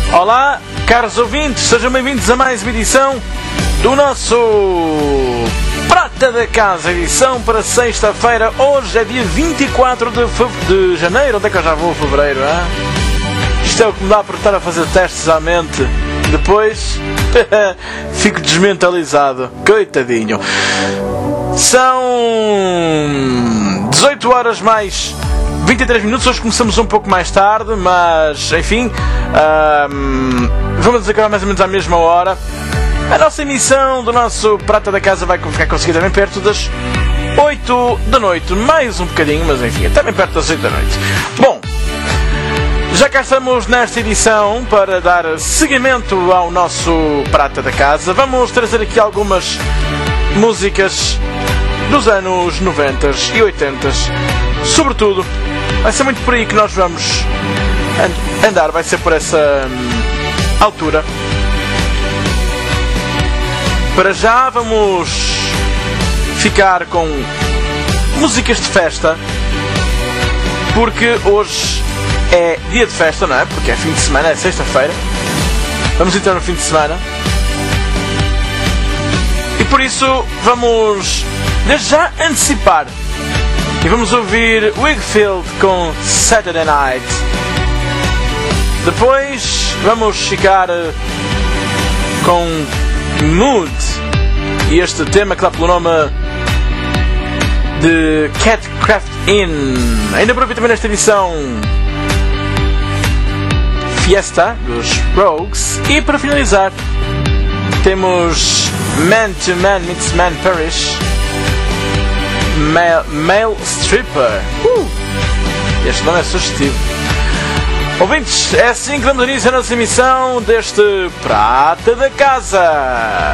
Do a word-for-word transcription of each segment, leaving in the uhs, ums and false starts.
Olá, caros ouvintes, sejam bem-vindos a mais uma edição do nosso Prata da Casa, edição para sexta-feira. Hoje é dia vinte e quatro de, fe... de janeiro. Onde é que eu já vou? Fevereiro, hein? Isto é o que me dá por estar a fazer testes à mente. Depois fico desmentalizado. Coitadinho. São dezoito horas mais vinte e três minutos. Hoje começamos um pouco mais tarde, mas enfim, um, vamos acabar mais ou menos à mesma hora. A nossa emissão do nosso Prata da Casa vai ficar conseguida bem perto das oito da noite, mais um bocadinho, mas enfim, até bem perto das oito da noite. Bom, já cá estamos nesta edição para dar seguimento ao nosso Prata da Casa. Vamos trazer aqui algumas músicas dos anos noventa e oitenta, sobretudo. Vai ser muito por aí que nós vamos andar, vai ser por essa hum, altura. Para já vamos ficar com músicas de festa, porque hoje é dia de festa, não é? Porque é fim de semana, é sexta-feira. Vamos entrar no fim de semana. E por isso vamos desde já antecipar. E vamos ouvir Whigfield com Saturday Night. Depois vamos ficar com Mood e este tema que dá pelo nome de Cat Craft Inn. Ainda por aqui também nesta edição Fiesta dos Rogues. E para finalizar temos Man to Man Meets Man Parish, Male, male Stripper. Uh, este nome é sugestivo. Ouvintes, é assim que damos início à nossa emissão deste Prata da Casa.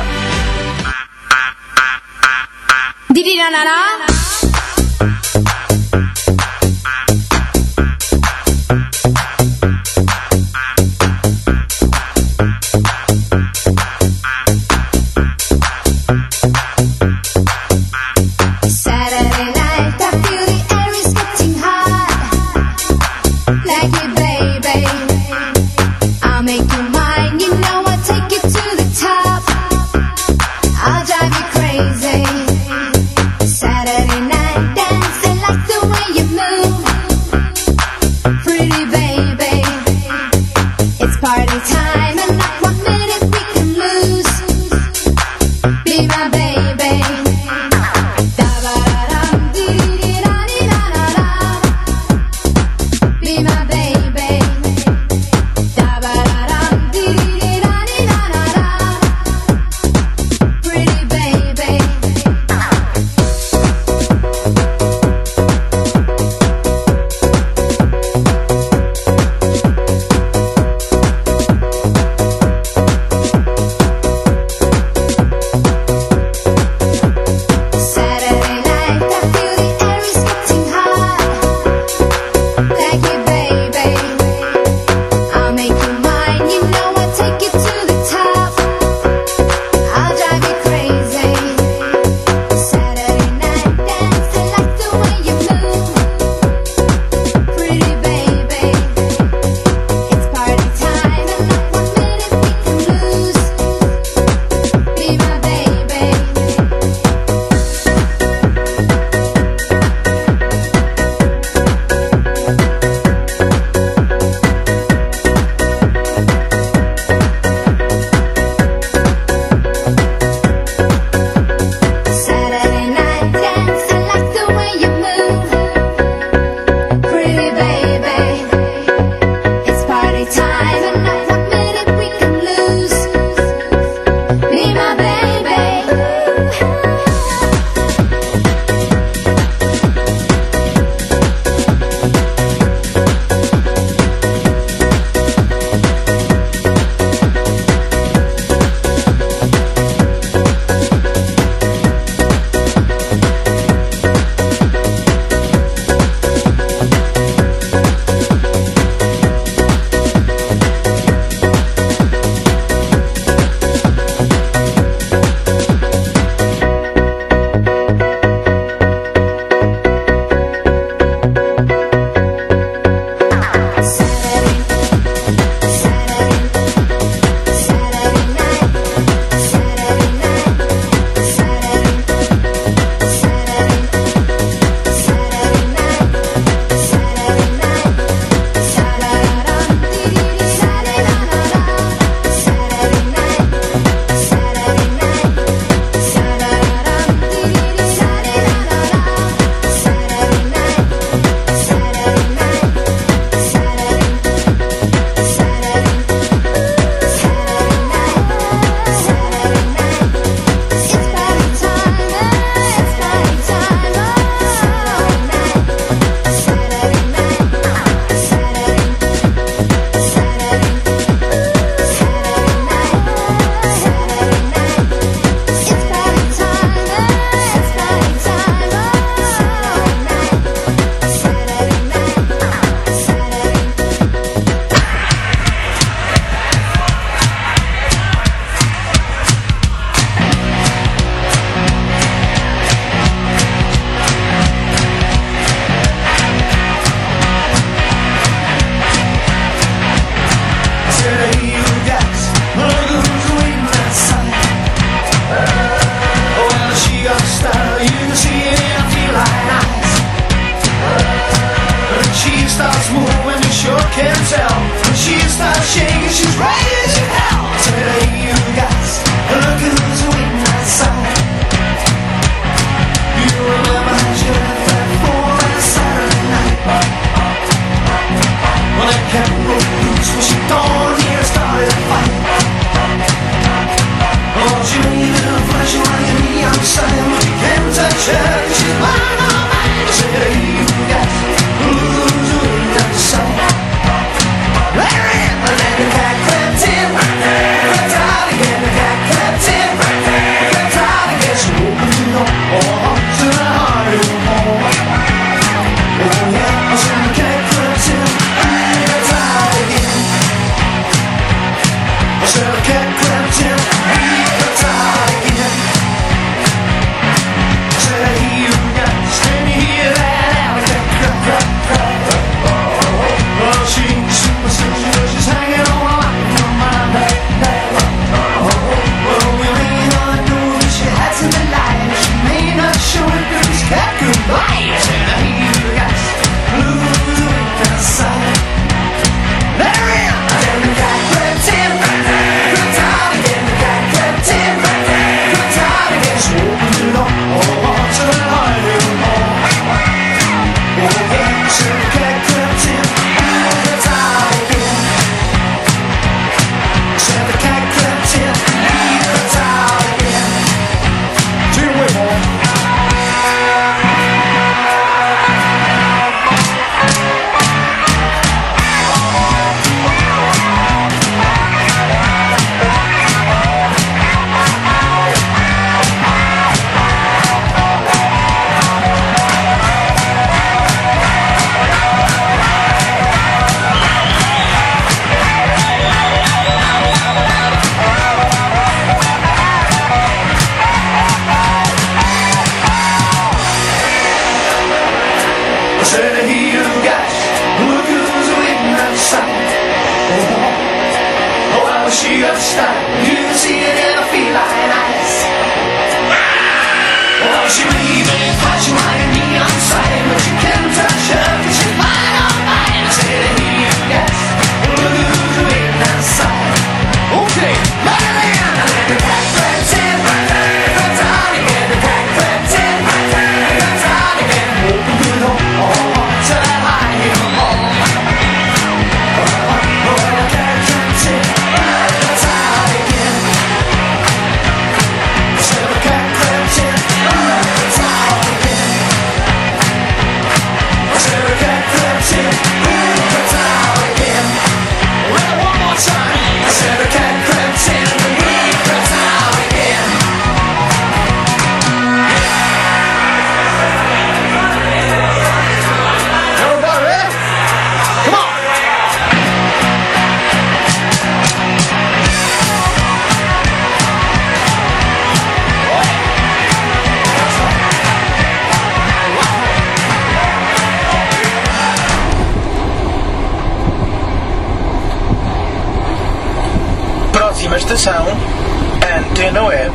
Próxima estação, Antena Web.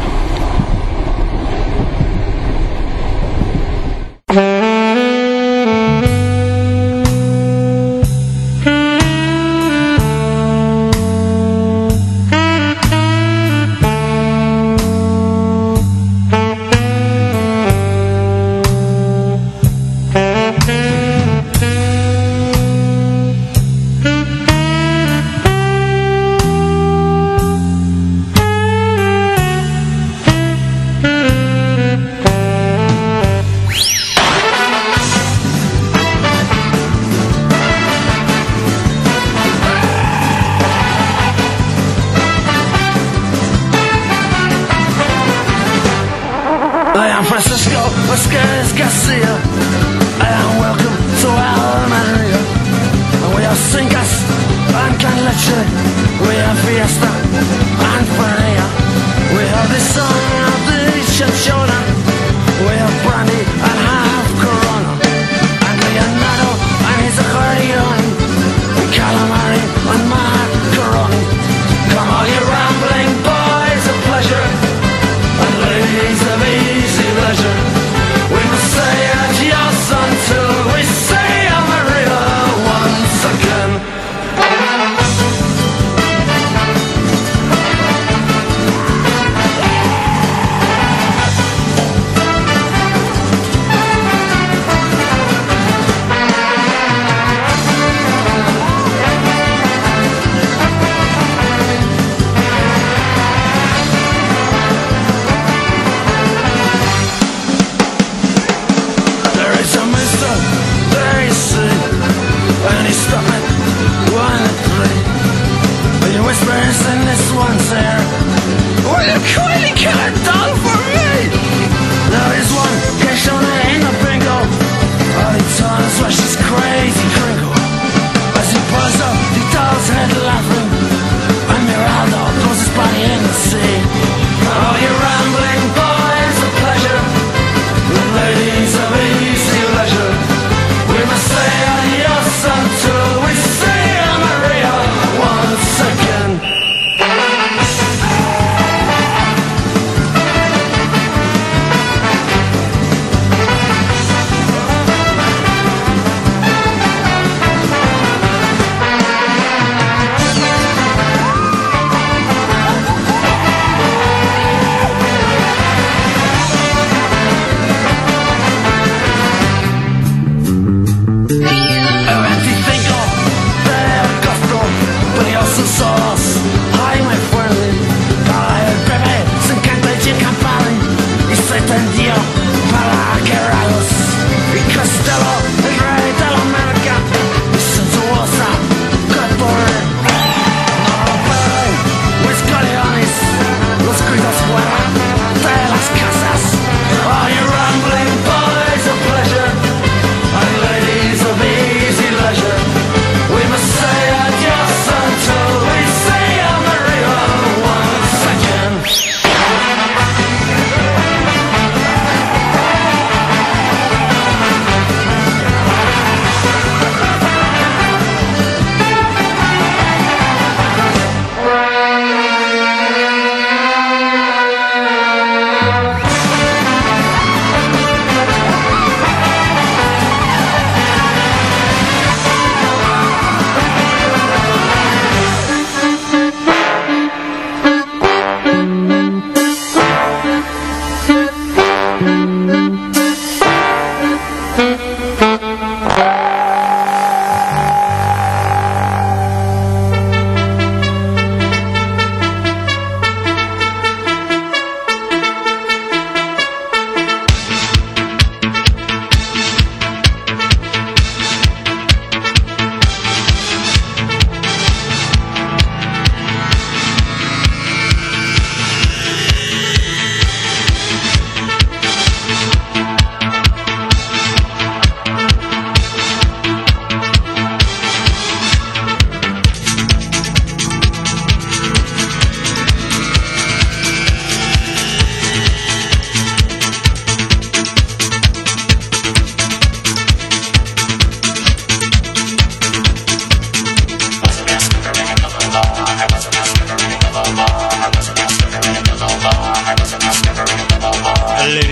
Head laughing, and Miraldo pulls his body in the sea.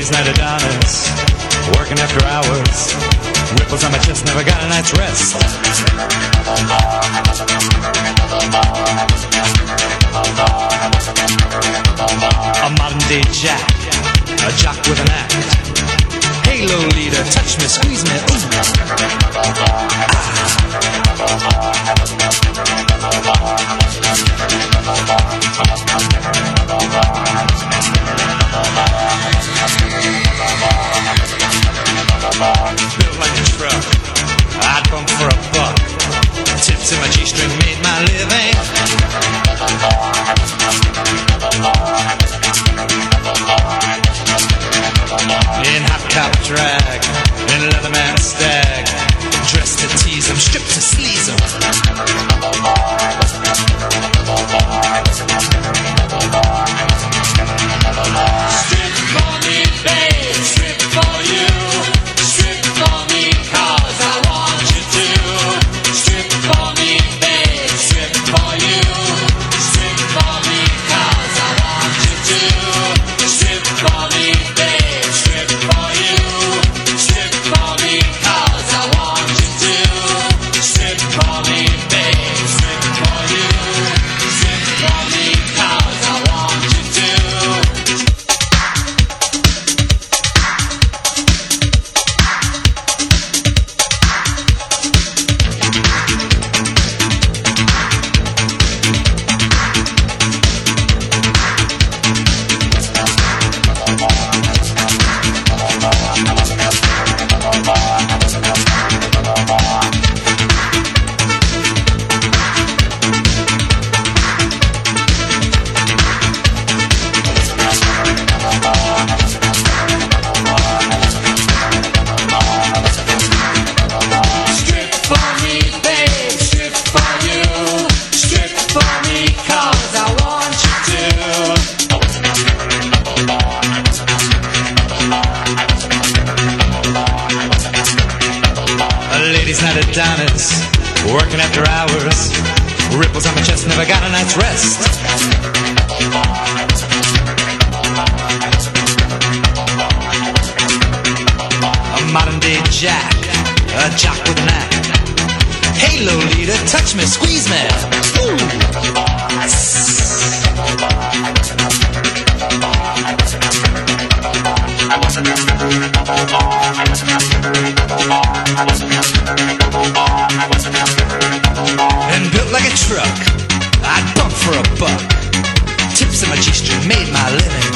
ladies' night Adonis, working after hours, ripples on my chest, never got a night's rest. A modern day jack, a jock with an act. Hey Lolita, touch me, squeeze me, ooh. Built like a truck, I'd bump for a buck. Tips in my G-string made my living. In hot cop drag, in Leatherman stag, dressed to tease 'em, stripped to sleaze 'em. Strip for me, babe, strip for you. Strip for me, 'cause I want you to. Strip for me, babe, strip for you. Strip for me, 'cause I want you to. Strip for me, babe, strip for you. Strip for me, 'cause I want you to. Strip for me, babe, strip for you. Strip for me, 'cause I want you to. Strip for me, babe, strip for you. Strip for me, 'cause I want you to. A ladies' night Adonis, working after hours, ripples on my chest, never got a night's rest. A modern day jack, a jock with an act. Hey Lolita, touch me, squeeze me. Ooh. And built like a truck, I'd bump for a buck. Tips in my G-string made my living.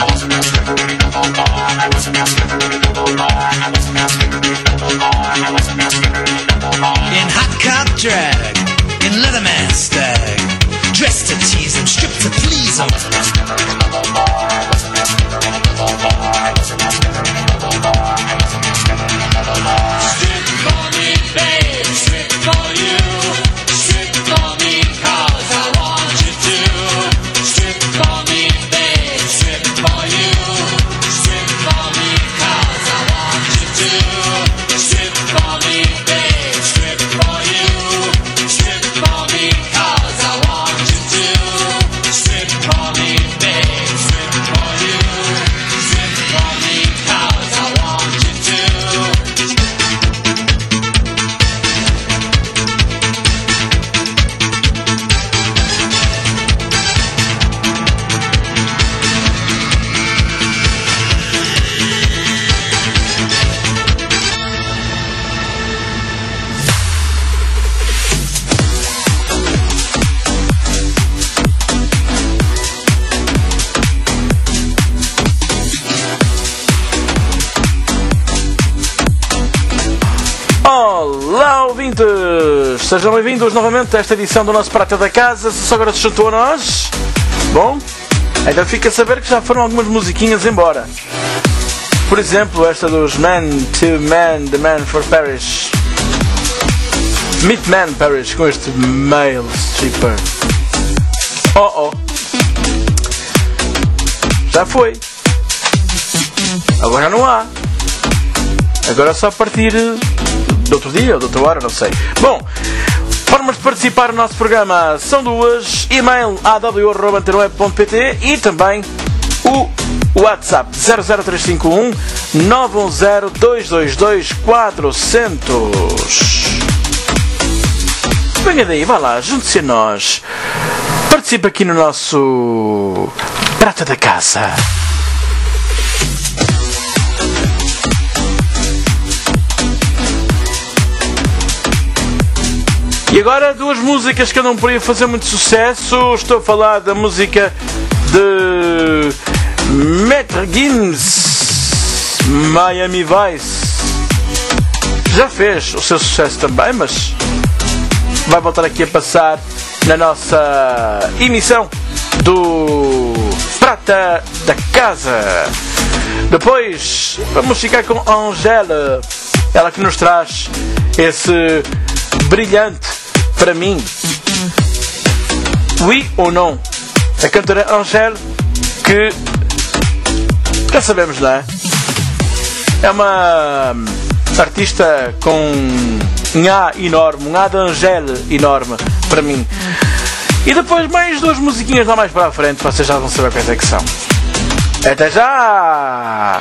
In hot cop drag, in Leatherman stag, dressed to tease 'em, stripped to please 'em. Strip for me, babe, strip for you. Strip for me, 'cause I want you to. Strip for me, babe, strip for you. Strip for me, 'cause I want you to. Strip for me, babe, strip for you. Strip for me, 'cause I want you to. Strip for me, babe, strip for you. Strip for me, 'cause I want you to. Olá, ouvintes! Sejam bem-vindos novamente a esta edição do nosso Prata da Casa. Se só agora se juntou a nós, bom, ainda fica a saber que já foram algumas musiquinhas embora. Por exemplo, esta dos Man to Man, The Man for Paris. Meet Man Paris, com este male stripper. Oh oh! Já foi! Agora não há! Agora é só a partir de outro dia ou de outra hora, não sei. Bom, formas de participar no nosso programa são duas: e-mail a w arroba antena web ponto p t e também o WhatsApp zero zero três cinco um nove um zero dois dois dois quatro zero zero. Venha daí, vá lá, junte-se a nós. Participe aqui no nosso Prata da Casa. E agora duas músicas que eu não podia fazer muito sucesso. Estou a falar da música de Metro Games, Miami Vice. Já fez o seu sucesso também, mas vai voltar aqui a passar na nossa emissão do Prata da Casa. Depois vamos ficar com Angèle, ela que nos traz esse brilhante para mim, oui ou não, a cantora Angèle, que já sabemos, não é? É uma artista com um A enorme, um A de Angèle enorme para mim. E depois mais duas musiquinhas lá mais para a frente, vocês já vão saber quais é que são. Até já!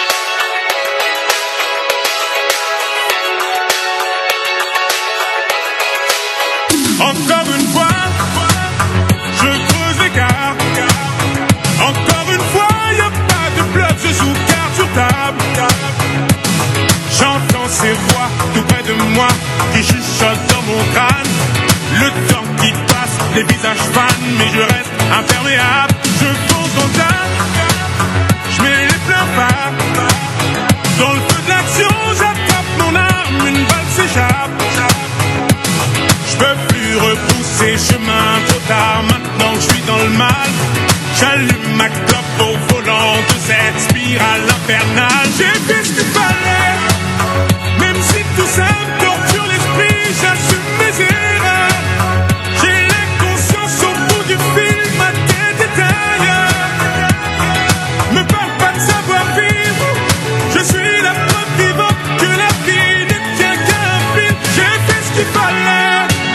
Encore une fois, je creuse l'écart. Encore une fois, y a pas de bluff, je joue carte sur table. J'entends ces voix tout près de moi qui chuchotent dans mon crâne. Le temps qui passe, les visages fanent, mais je reste imperméable. Je fonce dans le tas, je mets les pleins phares. Dans le feu de l'action, j'attrape mon arme, une balle s'échappe. Je peux plus repousser chemin trop tard, maintenant que je suis dans le mal. J'allume ma clope au volant de cette spirale infernale. J'ai fait ce qu'il fallait, même si tout ça me torture l'esprit, j'assume mes erreurs. J'ai l'inconscience au bout du fil, ma tête est ailleurs. Me parle pas de savoir vivre, je suis la preuve vivante que la vie ne tient qu'à un fil. J'ai fait ce qu'il fallait.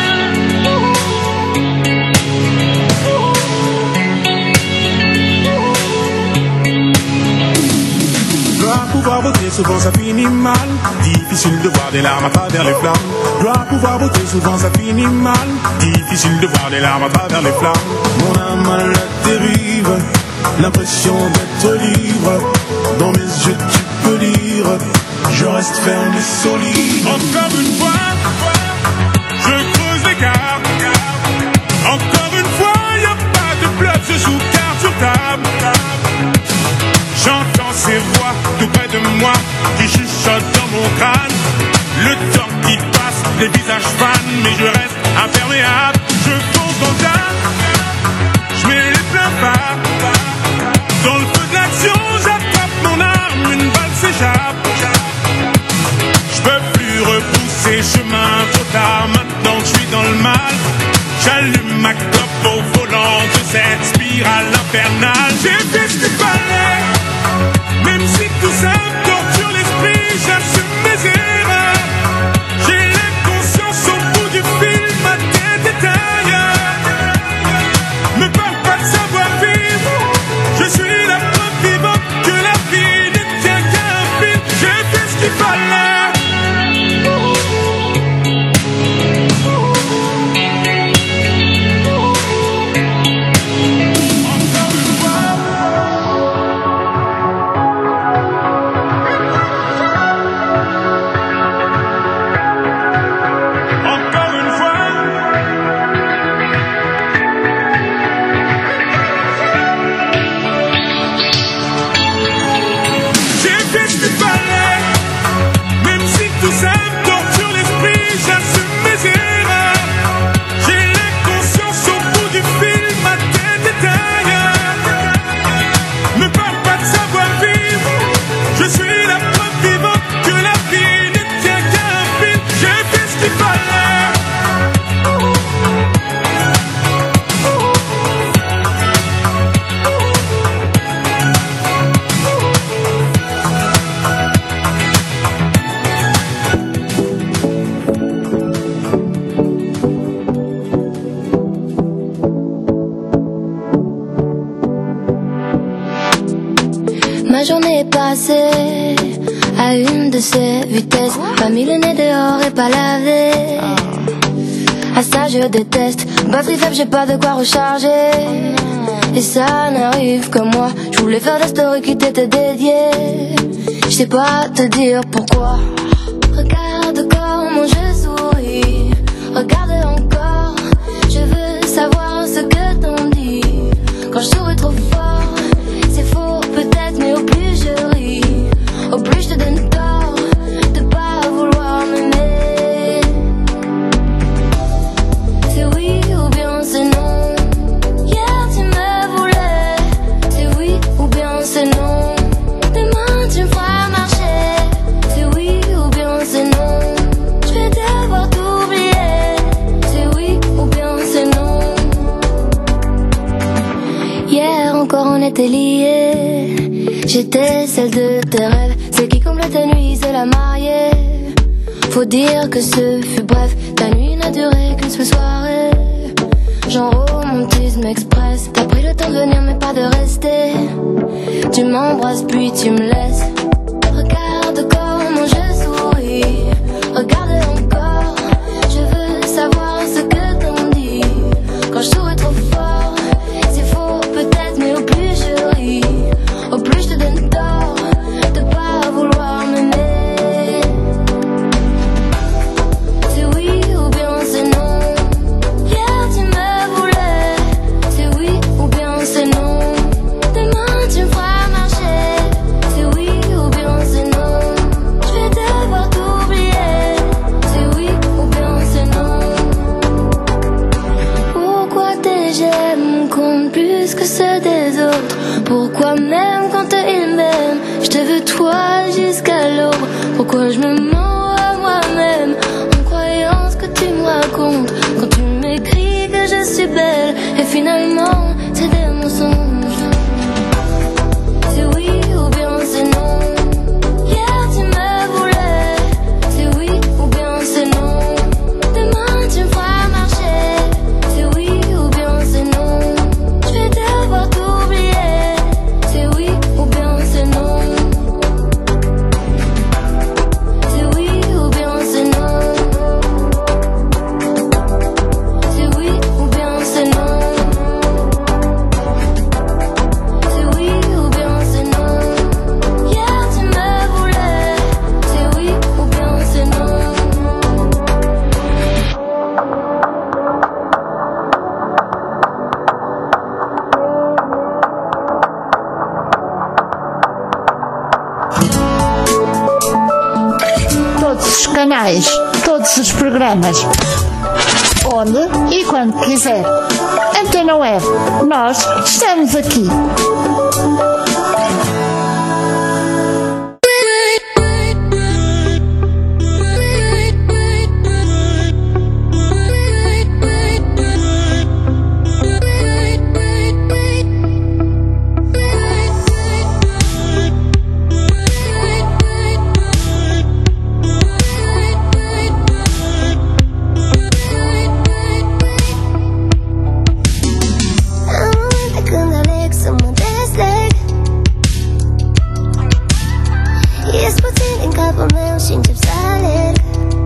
Pouvoir voter, souvent ça finit mal. Difficile de voir des larmes à travers les flammes. Dois pouvoir voter, souvent ça finit mal. Difficile de voir des larmes à travers les flammes. Mon âme à la dérive, l'impression d'être libre. Dans mes yeux tu peux lire, je reste ferme et solide. Encore une fois, je creuse l'écart. Encore une fois, y a pas de bluff, je joue carte sur table. J'entends ces voix tout près de moi qui chuchotent dans mon crâne. Le temps qui passe, les visages fanent, mais je reste imperméable. Je fonce dans le tas, je mets les pleins phares. Dans le feu de l'action, j'attrape mon arme, une balle s'échappe. Je peux plus repousser chemin trop tard, maintenant que je suis dans le mal. J'allume ma clope au volant de cette spirale infernale. J'ai fait ce qu'il fallait, même si tout ça me torture l'esprit, j'assume mes erreurs. J'ai l'inconscience au bout du fil, ma tête est ailleurs. Me parle pas de savoir vivre, je suis la preuve vivante que la vie ne tient qu'à un fil. J'ai fait ce qu'il fallait. Encore une fois, ma journée passée à une de ces vitesses. Pas mis le nez dehors et pas lavé. À ça je déteste. Batterie faible, j'ai pas de quoi recharger. Et ça n'arrive que moi. Je voulais faire des stories qui t'étaient dédiées. Je sais pas te dire pourquoi. Regarde comment je souris. Regarde encore. Je veux savoir ce que t'en dis. Quand je souris trop fort, c'est faux peut-être, mais au plus je ris, au plus je te donne tort de pas vouloir m'aimer. C'est oui ou bien c'est non. Hier tu me voulais. C'est oui ou bien c'est non. Demain tu me feras marcher. C'est oui ou bien c'est non. Je vais devoir t'oublier. C'est oui ou bien c'est non. Hier encore on était liés. J'étais celle de tes rêves, celle qui comble tes nuits, c'est la mariée. Faut dire que ce fut bref, ta nuit n'a duré qu'une seule soirée. Genre romantisme express. T'as pris le temps de venir mais pas de rester. Tu m'embrasses puis tu me laisses. Regarde comment je souris. Regarde encore. Je veux savoir ce que t'en dis. Quand je souris trop fort, c'est faux peut-être, mais au plus je ris, au plus je te donne tort de pas vouloir m'aimer. C'est oui ou bien c'est non. Hier tu me voulais. C'est oui ou bien c'est non. Demain tu me feras marcher. C'est oui ou bien c'est non. Je vais devoir t'oublier. C'est oui ou bien c'est non. Pourquoi tes j'aime comptent plus que ceux des autres? Pourquoi même quand ils m'aiment, je te veux toi jusqu'à l'aube? Pourquoi je me mens à moi-même en croyant ce que tu me racontes? Quand tu m'écris que je suis belle et finalement c'est des mensonges. C'est oui ou bien c'est non. Hier tu me voulais. C'est oui ou bien c'est non. Demain tu me feras marcher. C'est oui ou bien c'est non. Je vais devoir t'oublier. C'est oui ou bien c'est non. C'est oui ou bien c'est non. C'est oui ou bien c'est non. C'est oui ou bien c'est non. Hier tu me voulais. C'est oui ou bien c'est non. Todos os canais, todos os programas, onde e quando quiser. Antena Web, nós estamos aqui. Când aleg să mă desleg, ies puțin din capul meu și încep să alerg.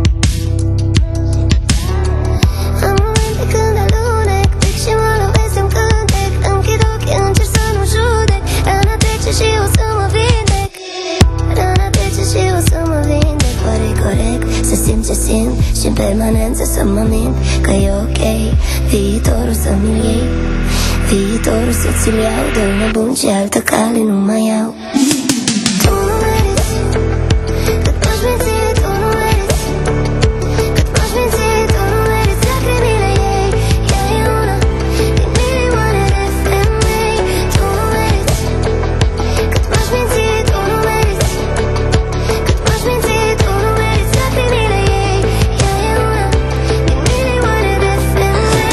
Am momente când alunec, pic și mă lovesc în cântec. Închid ochii, încerc să nu judec. Rana trece și o să mă vindec. Rana trece și o să mă vindec. Oare-i corect să simt ce simt și în permanență să mă mint că e ok viitorul să mi-l iei. Viitorul să-ți-l iau, dă-l nebun și altă cale nu mai iau. Tu nu meriți cât m-aș minți, tu nu meriți cât m-aș minți, tu nu meriți lacrimile ei. Ea e una din milioane de femei. Tu nu meriți cât m-aș minți, tu nu meriți cât m-aș minți, tu nu meriți lacrimile ei. Ea e una din milioane de femei.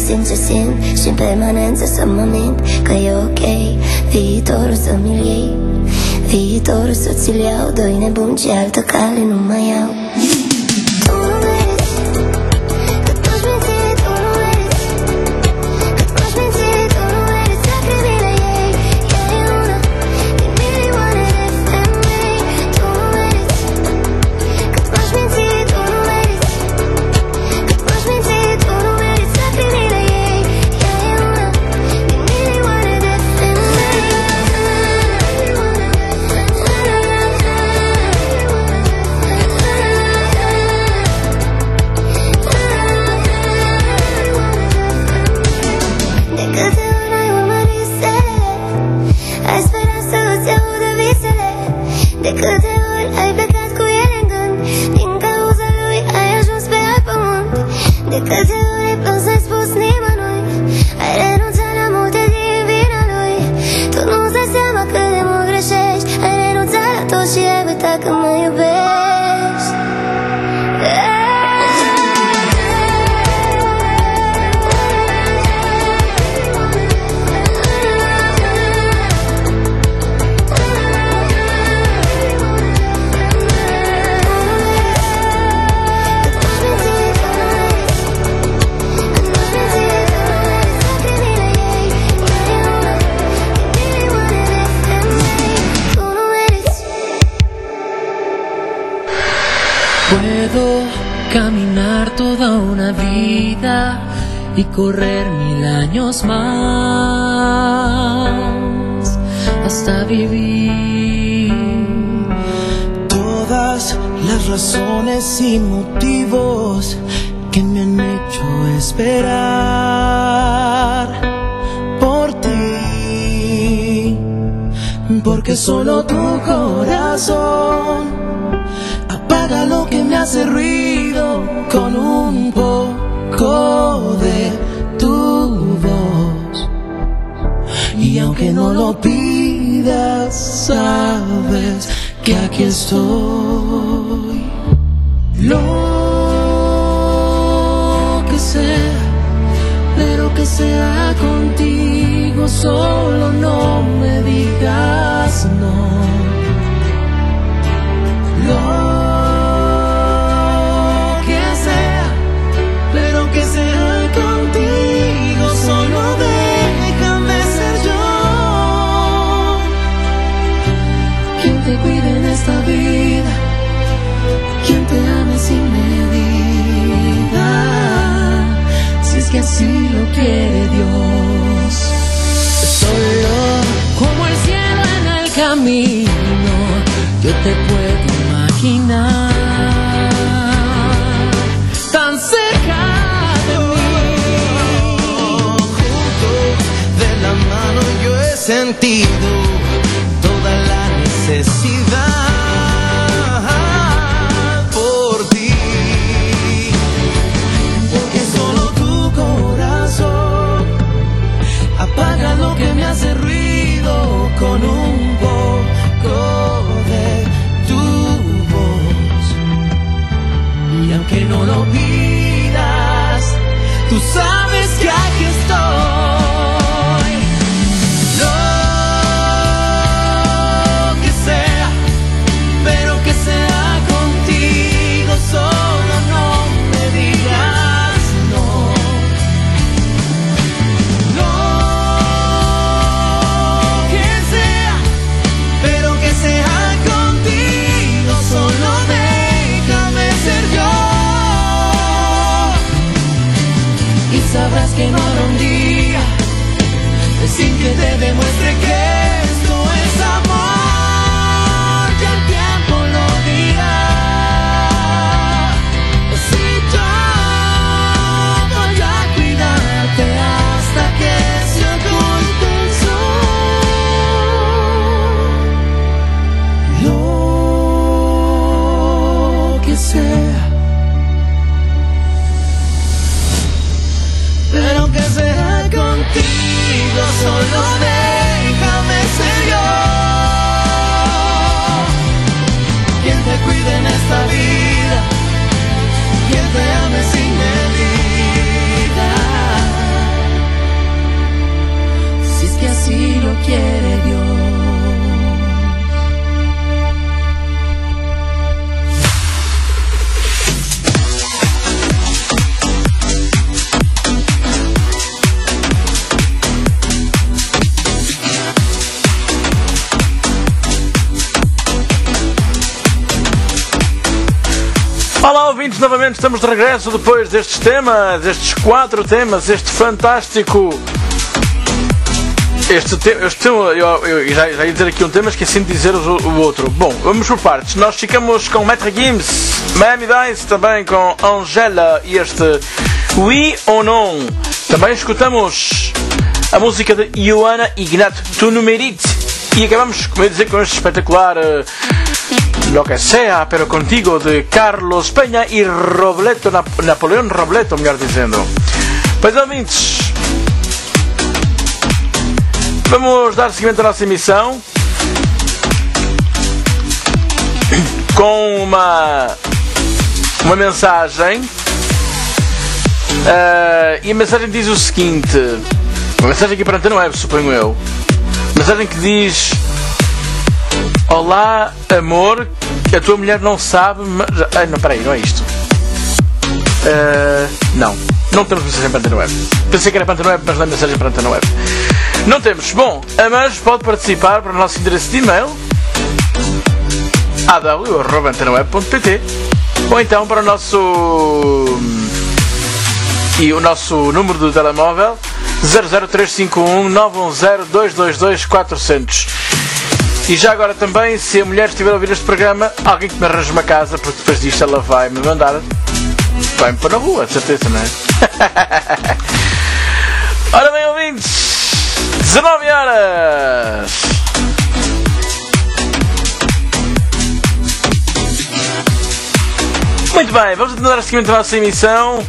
sincer simt și în permanență să mă mint că e ok viitorul să-mi iei, viitorul să-ți-l iau. Doi nebuni și altă cale nu mai iau. Tu nu meriți cât m-aș minți, tu nu meriți cât m-aș minți, tu nu meriți lacrimile ei. Ea e una din milioane de femei. Tu nu meriți cât m-aș minți, tu nu meriți cât m-aș minți, tu nu meriți lacrimile ei. Ea e una din milioane de femei. De câte ori ai urmărit stelele, ai sperat să îți audă visele. De câte ori ai plecat cu ele în gând, din cauza lui ai ajuns pe alt pământ. De câte ori ai plâns, n-ai spus nimănui, ai renunțat la multe din vina lui. Tu nu-ți dai seama cât de mult greșești, ai renunțat la tot și ai uitat că mă iubești. Puedo caminar toda una vida y correr mil años más hasta vivir. Todas las razones y motivos que me han hecho esperar por ti, porque solo tu corazón apaga lo que me hace ruido con un poco de tu voz. Y aunque no lo pidas, sabes que aquí estoy. Lo que sea, pero que sea contigo, solo no me digas no. Lo que sea, pero que sea contigo, solo déjame ser yo quien te cuide en esta vida, quien te ame sin medida, si es que así lo quiere Dios. Solo como el cielo en el camino, yo te puedo imaginar tan cerca de mí. Junto de la mano yo he sentido toda la necesidad por ti, porque solo tu corazón apaga lo que me hace ruido con un poco de tu voz. Y aunque no lo pidas, tú sabes que aquí estoy. Lo que sea, pero que sea contigo, solo no me digas no. Lo que sea, pero que sea contigo, solo déjame ser yo. Y sabrás que no habrá un día sin que te demuestre que esto es amor. Ya el tiempo lo dirá. Si yo voy a cuidarte hasta que se oculte el sol. Lo que sea, pero que sea contigo, solo déjame ouvintes, novamente estamos de regresso depois destes temas, destes quatro temas, este fantástico... Este tema, este tema eu, eu já, já ia dizer aqui um tema, esqueci de dizer o, o outro. Bom, vamos por partes. Nós ficamos com Maître Gims, Miami Vice, também com Angela e este Oui ou Non. Também escutamos a música de Ioana Ignat, Tu no mérites. E acabamos, como eu dizer, com este espetacular uh, Lo que sea, pero contigo, de Carlos Peña e Robleto, Nap- Napoleão Robleto, melhor dizendo. Pois, ouvintes, vamos dar seguimento à nossa emissão com uma, uma mensagem. Uh, e a mensagem diz o seguinte: uma mensagem aqui para a Antena Web, suponho eu. Mensagem que diz: olá, amor, a tua mulher não sabe, mas... Ah, não, peraí, não é isto. Uh, não, não temos mensagem para a Antena Web. Pensei que era para a Antena Web, mas não é mensagem para a Antena Web. Não temos. Bom, mas pode participar para o nosso endereço de e-mail a w arroba antena web ponto p t ou então para o nosso e o nosso número do telemóvel zero zero três cinco um nove um zero dois dois dois quatro zero zero. E já agora também, se a mulher estiver a ouvir este programa, alguém que me arranje uma casa, porque depois disto ela vai me mandar, vai-me pôr na rua, de certeza, não é? Ora bem, ouvintes, dezanove horas. Muito bem, vamos dar seguimento à nossa emissão.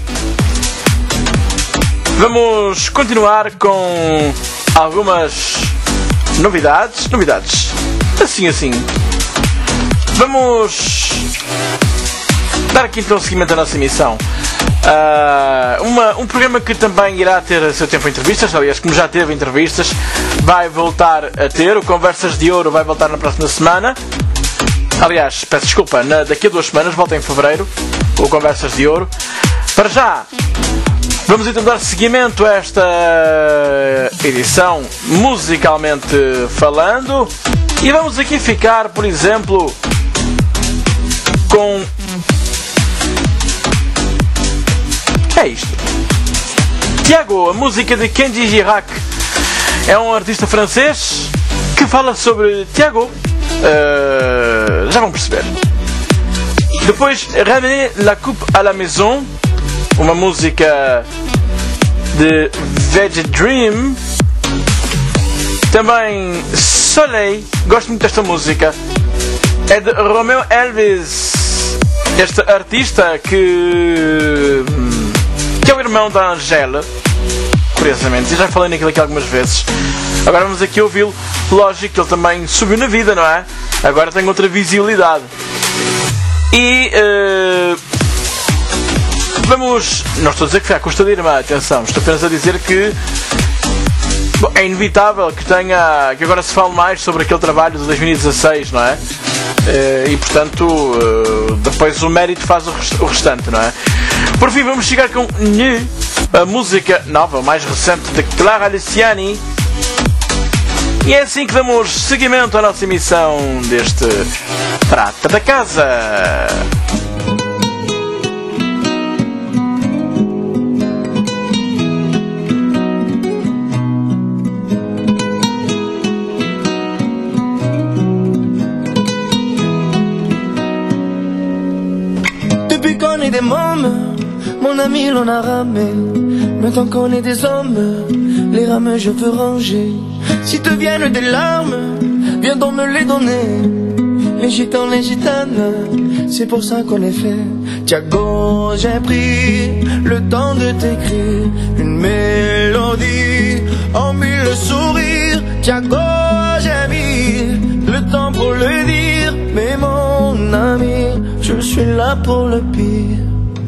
Vamos continuar com algumas novidades. Novidades. Assim, assim. Vamos dar aqui então seguimento à nossa emissão. Uh, uma, um programa que também irá ter a seu tempo entrevistas. Aliás, como já teve entrevistas, vai voltar a ter. O Conversas de Ouro vai voltar na próxima semana. Aliás, peço desculpa, na, daqui a duas semanas, volta em fevereiro, o Conversas de Ouro. Para já, vamos então dar seguimento a esta edição, musicalmente falando, e vamos aqui ficar, por exemplo, com... O que é isto? Tiago, a música de Kenji Girac. É um artista francês que fala sobre Tiago. Uh, já vão perceber. Depois, Ramener la coupe à la maison, uma música de Veg Dream. Também Soleil, gosto muito desta música, é de Romeo Elvis, este artista que, que é o irmão da Angela, curiosamente, eu já falei naquilo aqui algumas vezes. Agora vamos aqui ouvi-lo. Lógico que ele também subiu na vida, não é? Agora tem outra visibilidade. E uh, vamos... Não estou a dizer que foi à custa de irmã, atenção. Estou apenas a dizer que bom, é inevitável que tenha... Que agora se fale mais sobre aquele trabalho de dois mil e dezasseis, não é? Uh, e portanto uh, depois o mérito faz o, rest- o restante, não é? Por fim vamos chegar com Nu, a música nova, mais recente, de Clara Luciani. E é assim que damos seguimento à nossa emissão deste Prata da Casa. Depuis qu'on est des mômes, mon ami l'on a ramé. Maintenant qu'on est des hommes, les rames je veux ranger. Si te viennent des larmes, viens donc me les donner. Les gitans, les gitanes, c'est pour ça qu'on est fait. Tiago, j'ai pris le temps de t'écrire une mélodie en mille sourires. Tiago, j'ai mis le temps pour le dire. Mais mon ami, je suis là pour le pire.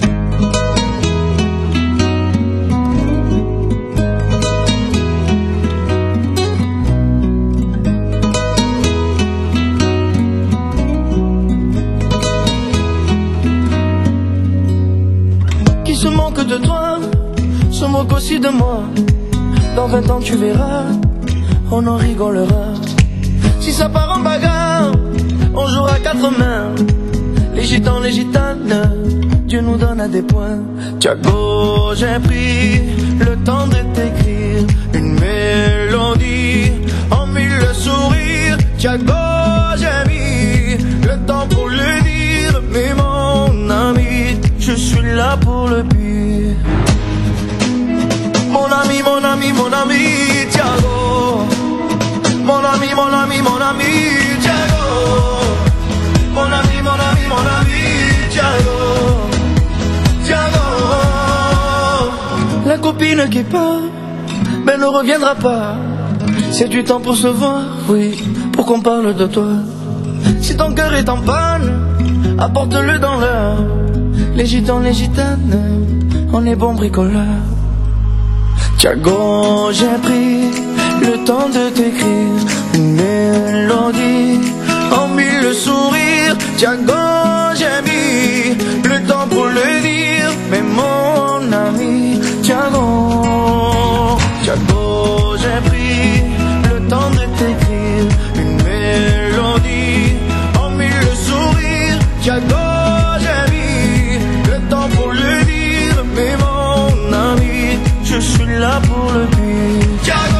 De toi, se moque aussi de moi. Dans vingt ans tu verras, on en rigolera. Si ça part en bagarre, on jouera quatre mains. Les gitans, les gitanes, Dieu nous donne à des points. Thiago, j'ai pris le temps de t'écrire une mélodie en mille sourires. Thiago, j'ai mis le temps pour le dire, mais mon ami, je suis là pour le pire. Mon ami, mon ami, mon ami, Thiago. Mon ami, mon ami, mon ami, Thiago. Mon ami, mon ami, mon ami, Thiago. Thiago. La copine qui part, ben ne reviendra pas. C'est du temps pour se voir, oui, pour qu'on parle de toi. Si ton cœur est en panne, apporte-le dans l'heure. Les gitans, les gitanes, on est bons bricoleurs. Thiago, j'ai pris le temps de t'écrire une mélodie en mille sourires. Thiago, j'ai mis le temps pour le dire, mais mon ami, Thiago. Thiago, j'ai pris le temps de t'écrire une mélodie en mille sourires. Thiago, j'ai mis le temps pour le dire, mais mon ami, je suis là pour le dire. Thiago.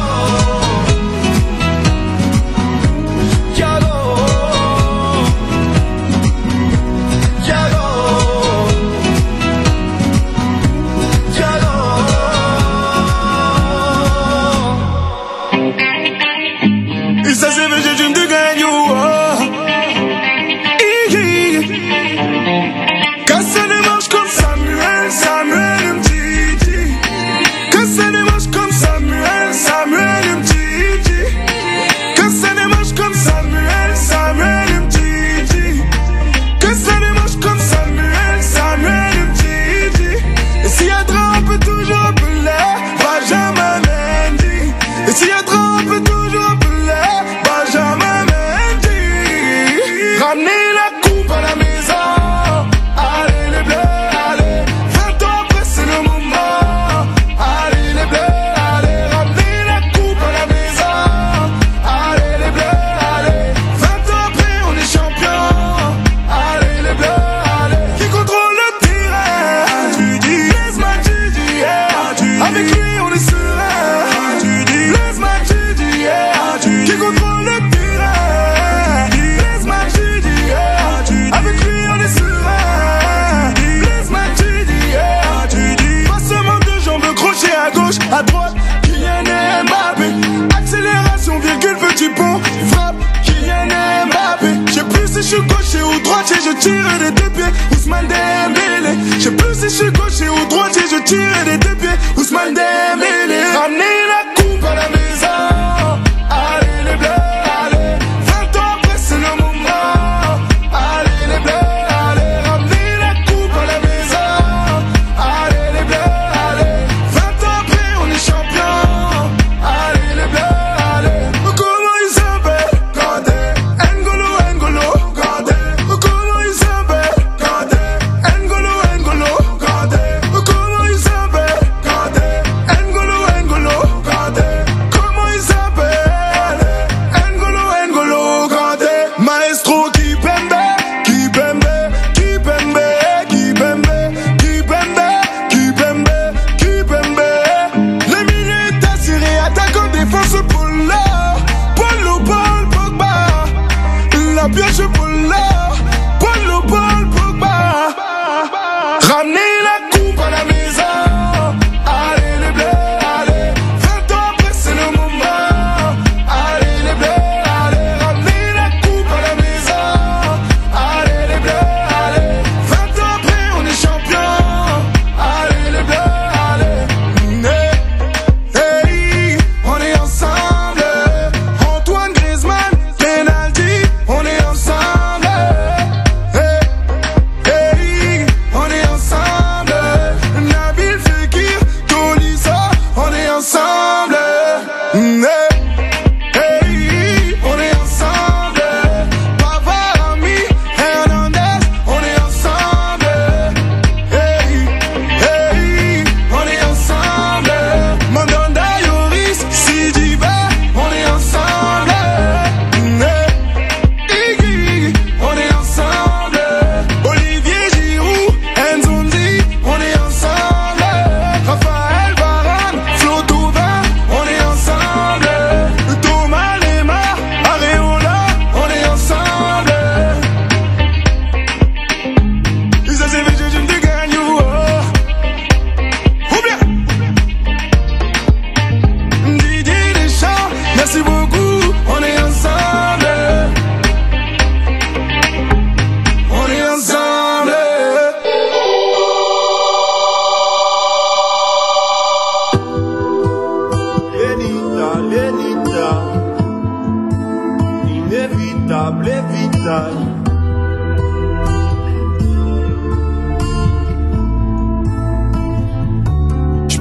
À droite, Kylian Mbappé. Accélération, virgule, petit pont. Frappe, Kylian Mbappé. Je sais plus si je suis gaucher ou droitier, je tire des deux pieds. Ousmane Dembélé. Je sais plus si je suis gaucher ou droitier, je tire des deux pieds. Ousmane Dembélé. Ramenez la coupe à la maison. Allez les bleus, allez. Vingt ans après c'est le moment. Allez les bleus, allez. Ramenez la coupe à la maison. Allez les bleus. Go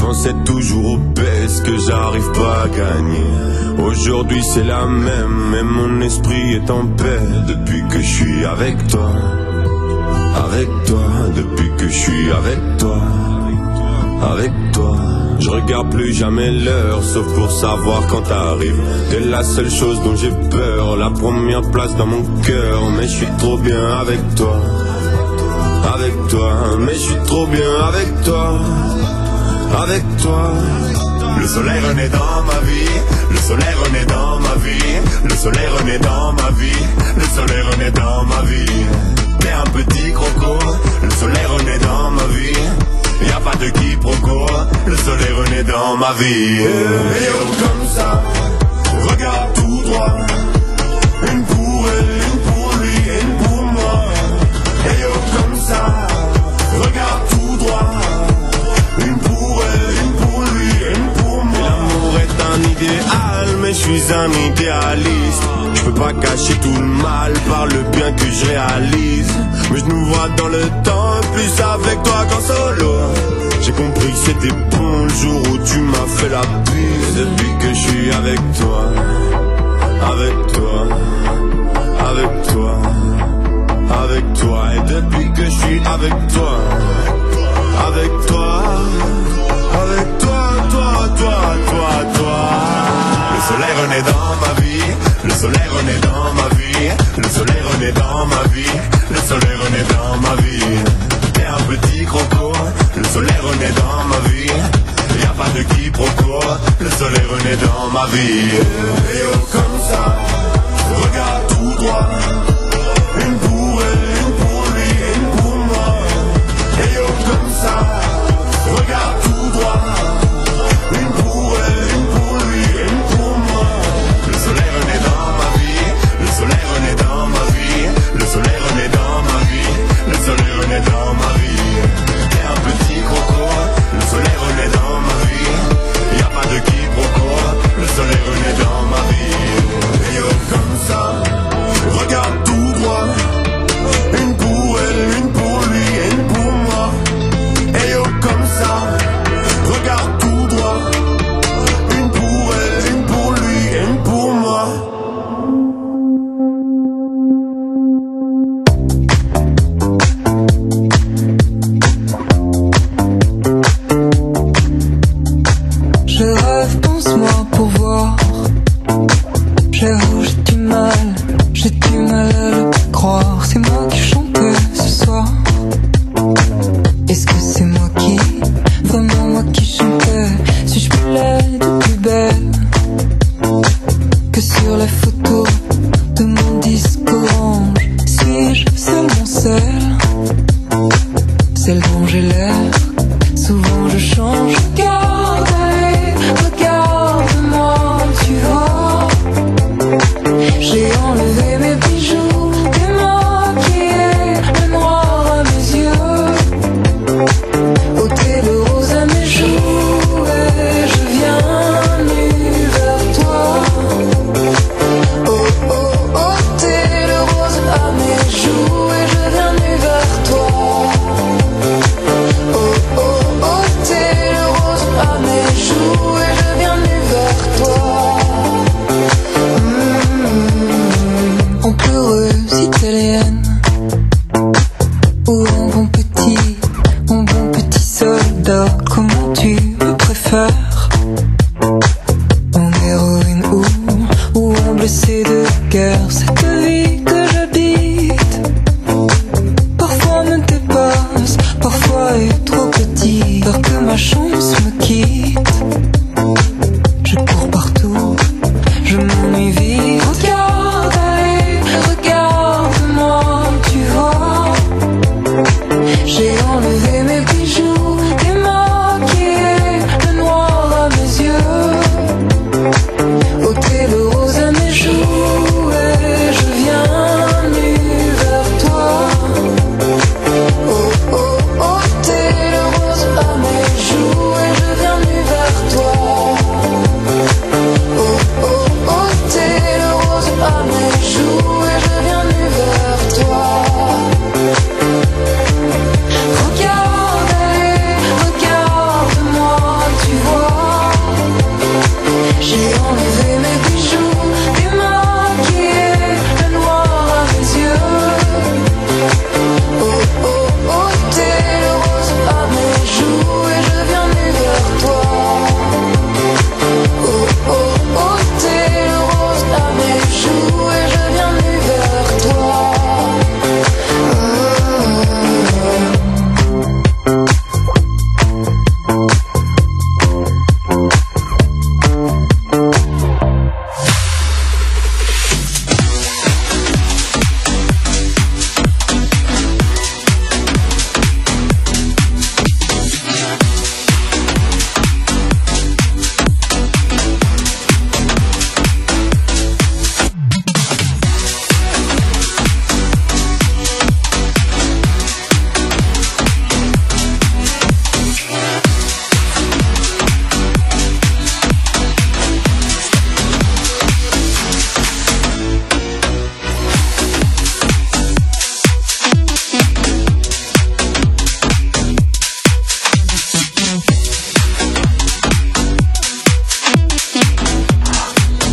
Avant c'est toujours au pèse que j'arrive pas à gagner. Aujourd'hui c'est la même, mais mon esprit est en paix depuis que je suis avec toi. Avec toi, depuis que je suis avec toi. Avec toi. Je regarde plus jamais l'heure, sauf pour savoir quand t'arrives. T'es la seule chose dont j'ai peur, la première place dans mon cœur. Mais je suis trop bien avec toi. Avec toi, mais je suis trop bien avec toi. Avec toi. Le soleil renaît dans ma vie. Le soleil renaît dans ma vie. Le soleil renaît dans ma vie. Le soleil renaît dans ma vie. T'es un petit croco. Le soleil renaît dans ma vie. Y'a pas de quiproquo. Le soleil renaît dans ma vie. Et oh comme ça, regarde tout droit. Une pour elle, une pour lui, et une pour moi. Et oh comme ça, regarde tout droit. Une pour elle, une pour lui, et une pour moi. L'amour est un idéal, mais je suis un idéaliste. Je peux pas cacher tout le mal par le bien que je réalise. Mais je nous vois dans le temps, plus avec toi qu'en solo. J'ai compris que c'était bon le jour où tu m'as fait la bise. Depuis que je suis avec toi, avec toi, avec toi, avec toi. Et depuis que je suis avec toi, avec toi, avec toi, toi, toi, toi, toi. Le soleil renaît dans ma vie. Le soleil renaît dans ma vie. Le soleil renaît dans ma vie. Le soleil renaît dans ma vie. T'es un petit croco. Le soleil renaît dans ma vie. Y'a pas de quiproquo. Le soleil renaît dans ma vie. Et oh comme ça, regarde tout droit. Une pour elle, une pour lui, une pour moi. Et oh comme ça, regarde tout droit. Une pour elle, une pour lui, une pour moi. Le soleil renaît dans ma vie. Le soleil renaît dans ma vie. Le soleil renaît dans ma vie. Le soleil renaît dans ma vie. T'es un petit croco. Le soleil renaît dans ma vie. Y'a pas de quiproquo. Le soleil renaît dans ma vie. Et oh comme ça, regarde tout droit. Une pour elle, une pour lui, et une pour moi. Et oh comme ça, regarde tout droit. Une pour elle, une pour lui, et une pour moi. Je rêve, pense-moi pour voir. J'avoue, j'ai du mal, j'ai du mal à le croire. C'est moi qui chantais ce soir. Est-ce que c'est moi qui, vraiment moi qui chantais? Suis-je plus laide ou plus belle que sur les photos de mon disque orange? Suis-je seulement celle, celle dont j'ai l'air? Souvent je change. Regarde, allez, regarde-moi, tu vois. J'ai enlevé mes bijoux, démaquillé le noir à mes yeux, ôté le rose à mes joues, et je viens nu vers toi. Oh oh, ôté le rose à mes joues, et je viens nu vers toi. Oh oh, ôté le rose à mes joues, et je viens nu vers toi. En pleureuse italienne, ou en bon petit, en bon petit soldat, comment tu me préfères? En héroïne ou, ou en blessé de guerre, cette vie que j'habite parfois me dépasse, parfois est trop petit, peur que ma chance me quitte. Je cours partout, je m'ennuie vite. Regarde, allez, regarde-moi, tu vois. J'ai enlevé mes bijoux, démaquillé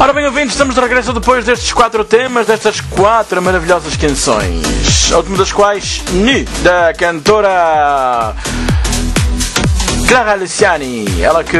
Ora bem, ouvintes, estamos de regresso depois destes quatro temas, destas quatro maravilhosas canções. A última das quais, Nu, da cantora Clara Luciani. Ela que...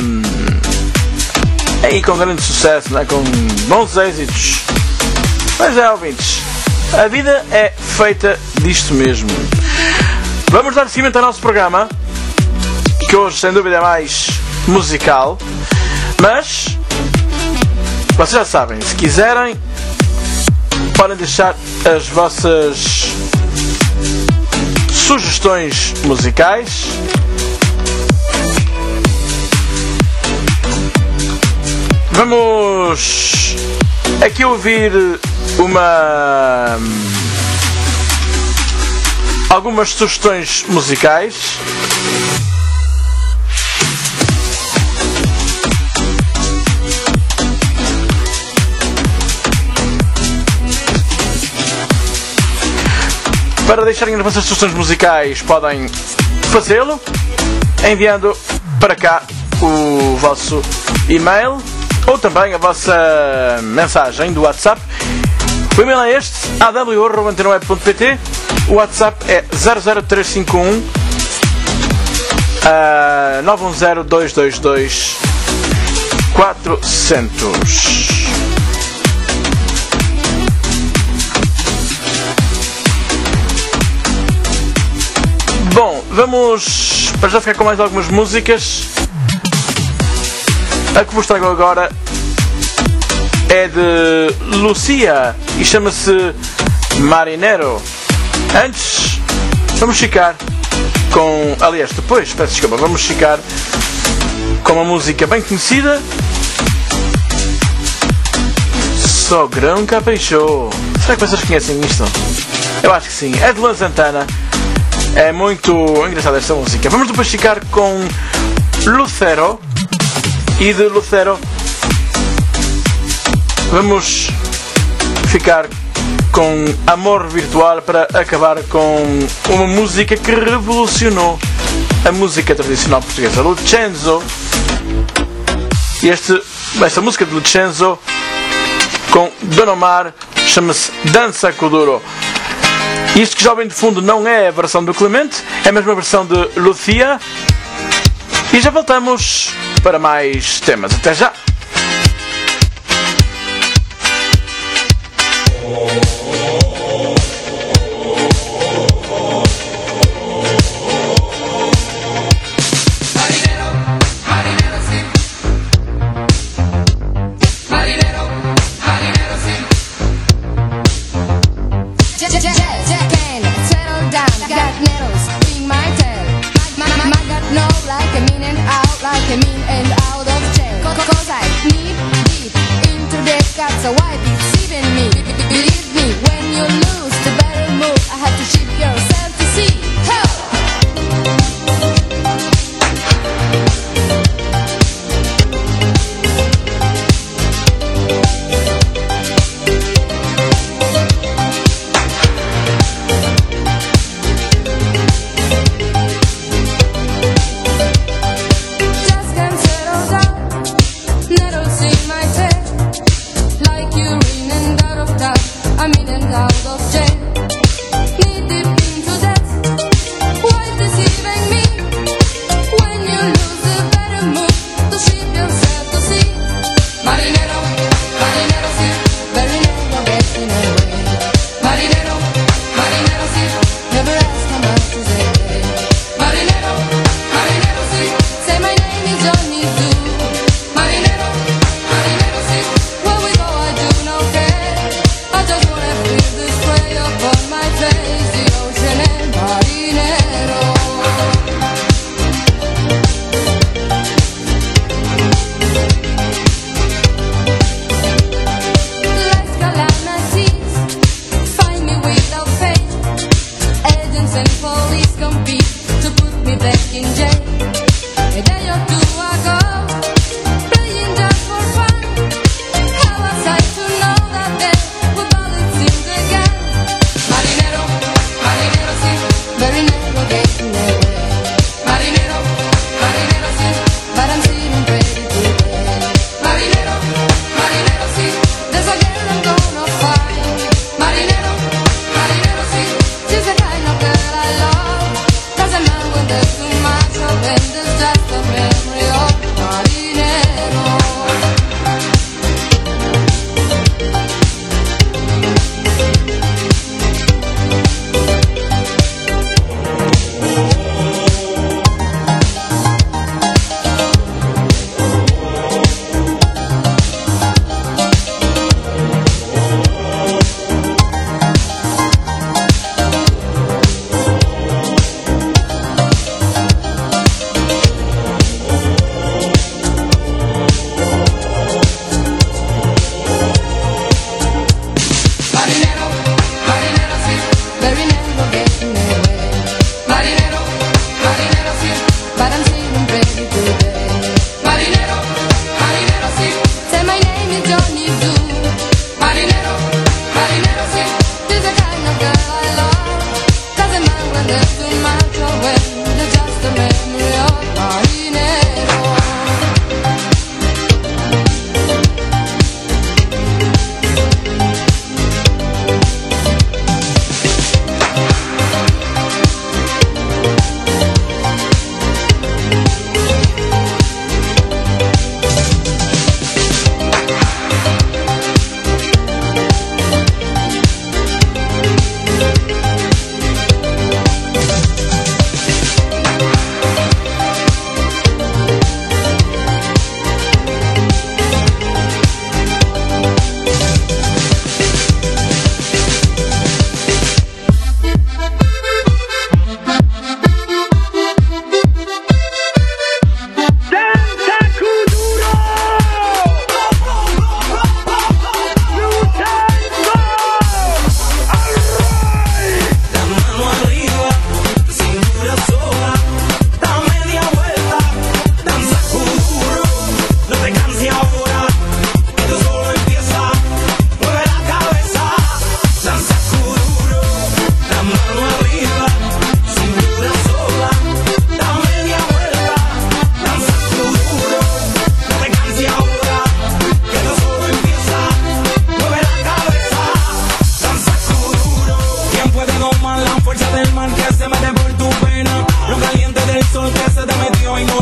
aí com grande sucesso, né? Com bons êxitos. Mas é, ouvintes, a vida é feita disto mesmo. Vamos dar seguimento ao nosso programa, que hoje, sem dúvida, é mais musical. Mas... vocês já sabem, se quiserem, podem deixar as vossas sugestões musicais. Vamos aqui ouvir uma... algumas sugestões musicais. Para deixarem as vossas sugestões musicais, podem fazê-lo enviando para cá o vosso e-mail ou também a vossa mensagem do WhatsApp. O e-mail é este, a w arroba antena web ponto p t. O WhatsApp é zero zero três cinco um nove um zero dois dois dois quatrocentos. Bom, vamos para já ficar com mais algumas músicas. A que vos trago agora é de Lucia e chama-se Marinero. Antes, vamos ficar com... aliás, depois, peço desculpa, vamos ficar com uma música bem conhecida. Sogrão Caprichou. Será que vocês conhecem isto? Eu acho que sim. É de Luan Santana. É muito engraçada esta música. Vamos depois ficar com Lucero. E de Lucero vamos ficar com Amor Virtual para acabar com uma música que revolucionou a música tradicional portuguesa. Lucenzo. E este, esta música de Lucenzo com Don Omar chama-se Dança Kuduro. Isto que já vem de fundo não é a versão do Clemente, é a mesma versão de Lucia. E já voltamos para mais temas. Até já! I'm in and out of jail. Knee deep into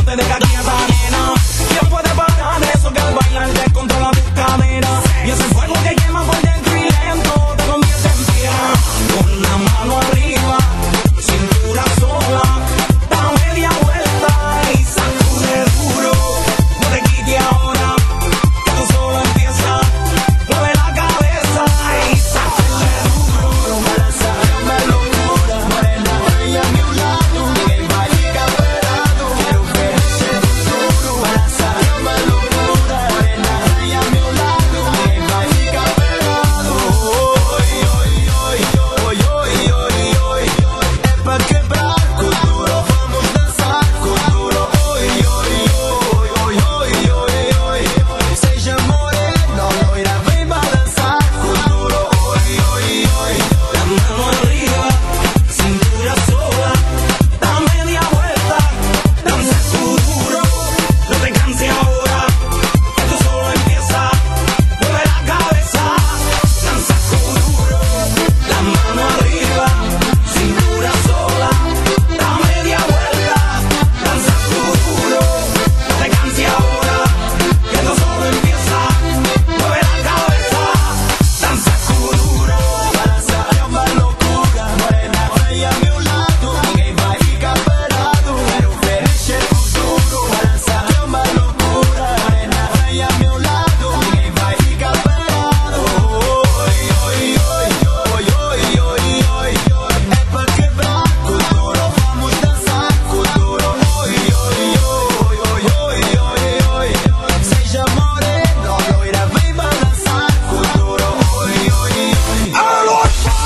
te deja quieta, nena. ¿Quién puede parar eso que al bailar te controla tu cadera? Y ese fuego que quema por dentro y lento te convierte en piedra. Con la mano arriba, cintura sola, da media vuelta y sacude duro. No te quites ahora, que tú solo empiezas. Mueve la cabeza y sacude duro. Balanceame locura, morena, ella a mi lado, que el baile camperado. Quiero ver ese futuro. Balanceame locura, morena, ella a mi lado, que el baile camperado. Hoy, hoy, hoy, hoy, hoy, hoy, hoy, é pra quebrar com duro, vamos dançar com duro. Hoy, hoy, hoy, hoy, hoy, hoy, hoy. Seja morena, loira, vem balançar com duro. Hoy, hoy, hoy. La mano arriba, cintura sola, da media vuelta, danza con duro. No te canses ahora, que tú solo empiezas. Mueve la cabeza, danza con duro. La mano arriba, cintura sola, da media vuelta, danza con duro. No te canses ahora, que tú solo empiezas. Mueve la cabeza, danza con duro. Balancear uma loucura, morena, vem a meu lado, ninguém vai ficar parado. Quero ver esse futuro. Balancear uma loucura, morena, vem a meu lado, ninguém vai ficar parado. Oi, oi, oi, oi, oi, oi, oi, oi. É pra quebrar com duro, vamos dançar com duro. Oi, oi, oi, oi, oi, oi, oi, oi. Seja morena, loira, vem balançar com duro. Oi, oi, oi. Alô,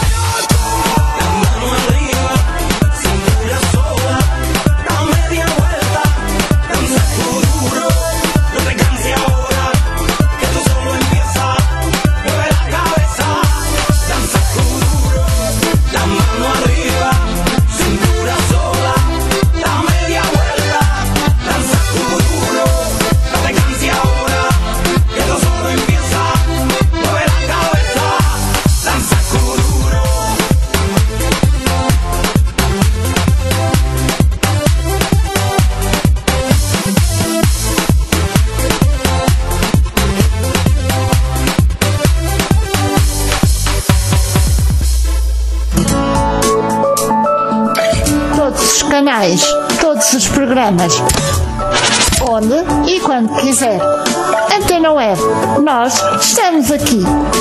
la mano arriba, cintura sola, da media vuelta, danza con duro. No te canses ahora, que tú solo empiezas. Mueve la cabeza, danza con duro. La mano arriba, cintura sola, da media vuelta, danza con duro. No te canses ahora, que tú solo empiezas. Mueve la cabeza, danza con duro. Todos os canais, todos os programas. Onde e quando quiser. Antena Web. Nós estamos aqui.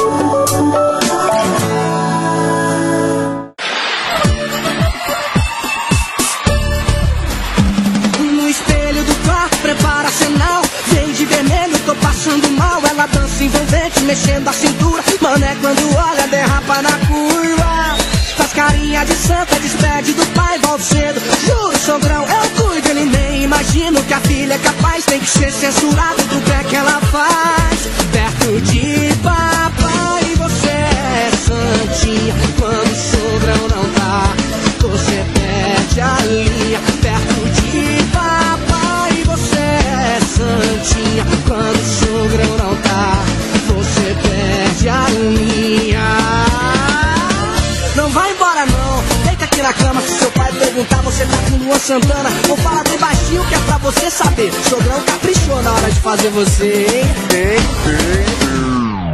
No espelho do quarto, prepara sinal. Vem de vermelho, tô passando mal. Ela dança envolvente, mexendo a cintura. Mané, quando olha, derrapa na curva. Faz carinha de santa, despede do pai, volta cedo. Juro, sogrão, eu cuido, ele nem imagino que a filha é capaz. Tem que ser censurado do pé que ela faz. Perto de papai, você é santinha. Quando o sogrão não tá, você perde a linha. Perto de papai, você é santinha. Quando o sogrão não tá, você perde a linha. Não vai embora não, deita aqui na cama. Se seu pai perguntar, você tá com Luan Santana. Ou fala bem baixinho que é pra você saber. Sogrão caprichou na hora de fazer você, hein? Ei, ei.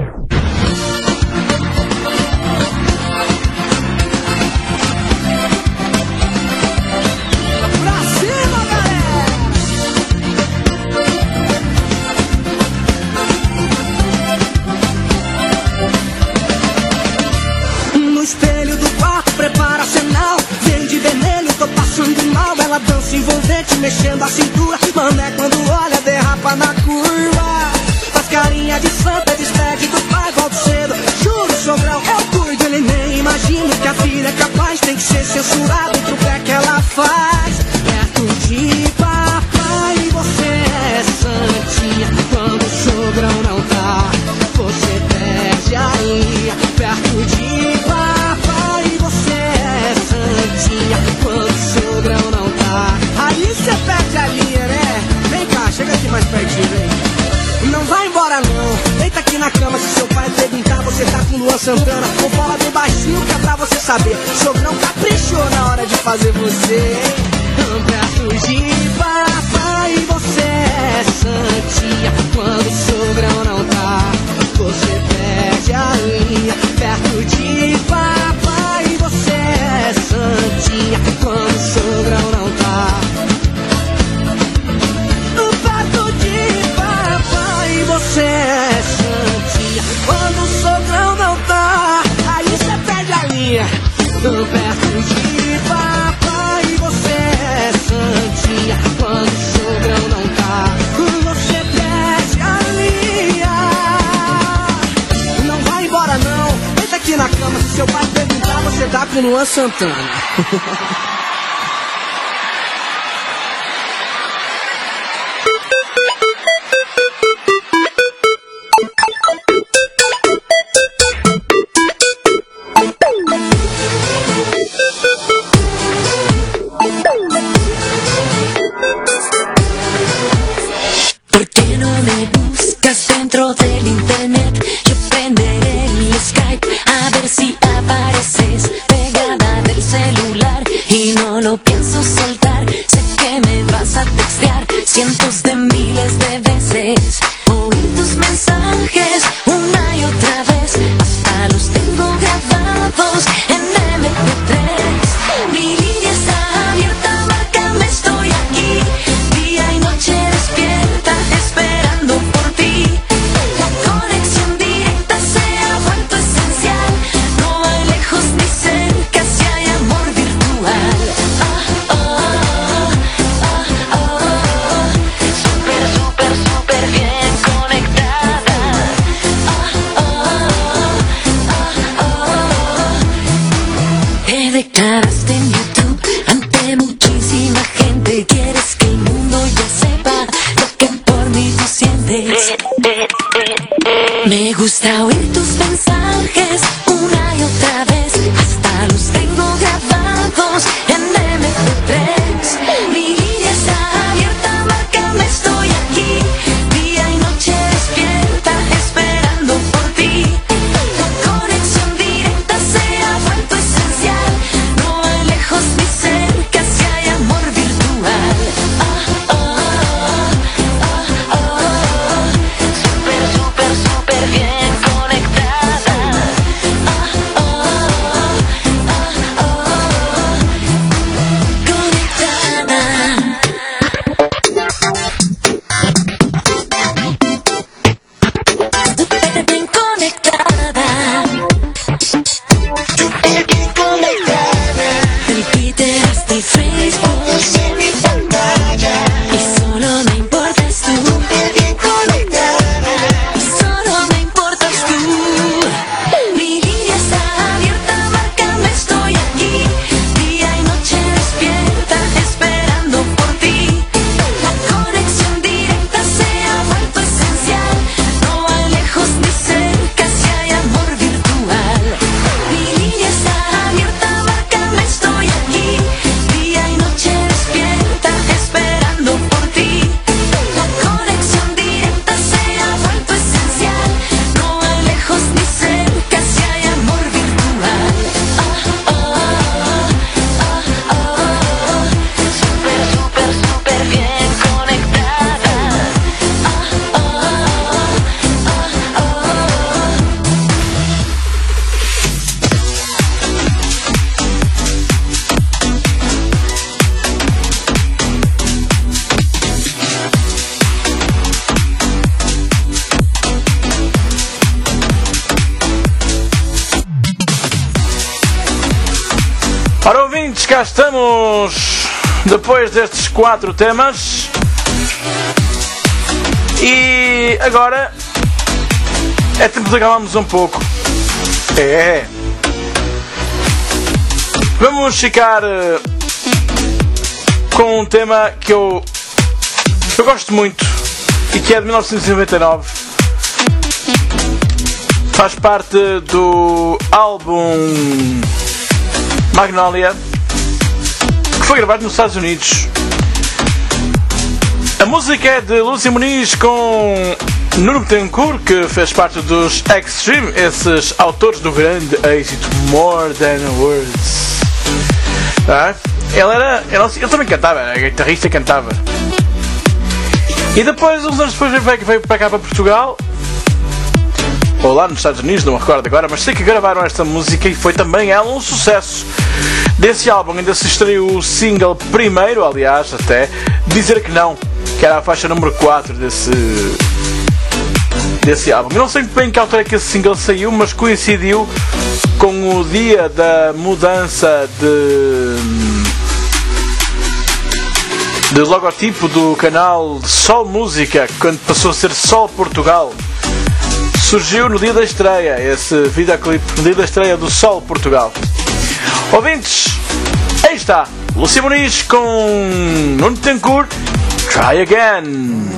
Ela dança envolvente, mexendo a cintura. Mané, quando olha, derrapa na curva. Faz carinha de santa, despede do pai, volta cedo. Juro, sogrão, eu cuido, ele nem imagino que a filha é capaz. Tem que ser censurado pro pé que ela faz. Perto de papai, você é santinha. Quando o sogrão não tá, você perde a linha. Perto de papai, você é santinha. Quando o sogrão não tá, aí cê perde a linha, né? Vem cá, chega aqui mais pertinho, vem. Não vai embora não, deita aqui na cama. Se seu pai perguntar, você tá com Luan Santana. Ou fala bem baixinho que é pra você saber. Sogrão caprichou na hora de fazer você. Perto de papai, com Luan Santana. ¿Por qué no me buscas dentro del internet? Yo prenderé el Skype a ver si apareces pegada del celular y no lo pienso soltar. Sé que me vas a textear cientos de miles de veces. Oír tus mensajes una y otra vez, hasta los tengo grabados en eme pe tres. Mi línea está abierta, márcame, estoy aquí, día y noche despierta, esperando por ti. La conexión directa se ha vuelto esencial, no hay lejos ni cerca si hay amor virtual. Oh, oh, oh, oh, oh. Súper, súper, súper bien conectada. Oh, oh, oh, oh. Te declaraste en YouTube ante muchísima gente. Quieres que el mundo ya sepa lo que por mí tú sientes. Me gusta oír tus mensajes una y otra vez, hasta los tengo grabados en eme pe tres. Mi línea está abierta, márcame, estoy aquí, día y noche despierta, esperando por ti. La conexión directa se ha vuelto esencial, no hay lejos ni cerca si hay amor virtual. Oh, oh, oh, oh, oh. Súper, súper, súper bien conectada. Oh, oh, oh, oh, oh. Conectada. Súper bien conectada. Súper bien conectada. Del Twitter hasta el Facebook, en mi pantalla, y solo me importas tú. Súper bien conectada. Y solo me importas tú. Mi línea está abierta, márcame, estoy aquí, día y noche despierta, esperando por ti. La conexión directa se ha vuelto esencial, no hay lejos ni cerca si hay amor virtual. Mi línea está abierta, márcame, estoy aquí, día y noche despierta, esperando por ti. La conexión directa se ha vuelto esencial, no hay lejos ni cerca si hay amor virtual. Oh, oh, oh, oh, oh. Súper, súper, súper bien conectada. Oh, oh, oh, oh, oh. Ora, ouvintes, cá estamos depois destes quatro temas e agora é tempo de acalmarmos um pouco. É, vamos ficar eh, com um tema que eu, eu gosto muito e que é de mil novecentos e noventa e nove. Faz parte do álbum Magnolia, que foi gravado nos Estados Unidos. A música é de Lúcia Muniz com Nuno Betancourt, que fez parte dos Extreme, esses autores do grande êxito More Than Words. Ah, ele era, ele, ele também cantava, era guitarrista e cantava. E depois, uns anos depois, veio, veio para cá, para Portugal, ou lá nos Estados Unidos, não me recordo agora, mas sei que gravaram esta música e foi também ela um sucesso. Desse álbum ainda se estreou o single primeiro, aliás, até Dizer Que Não, que era a faixa número quatro desse, desse álbum. Eu não sei bem que altura é que esse single saiu, mas coincidiu com o dia da mudança de, de logotipo do canal Sol Música, quando passou a ser Sol Portugal. Surgiu no dia da estreia, esse videoclipe, no dia da estreia do Sol Portugal. Ouvintes, aí está, Lúcia Muniz com Nuno Betancourt, Try Again.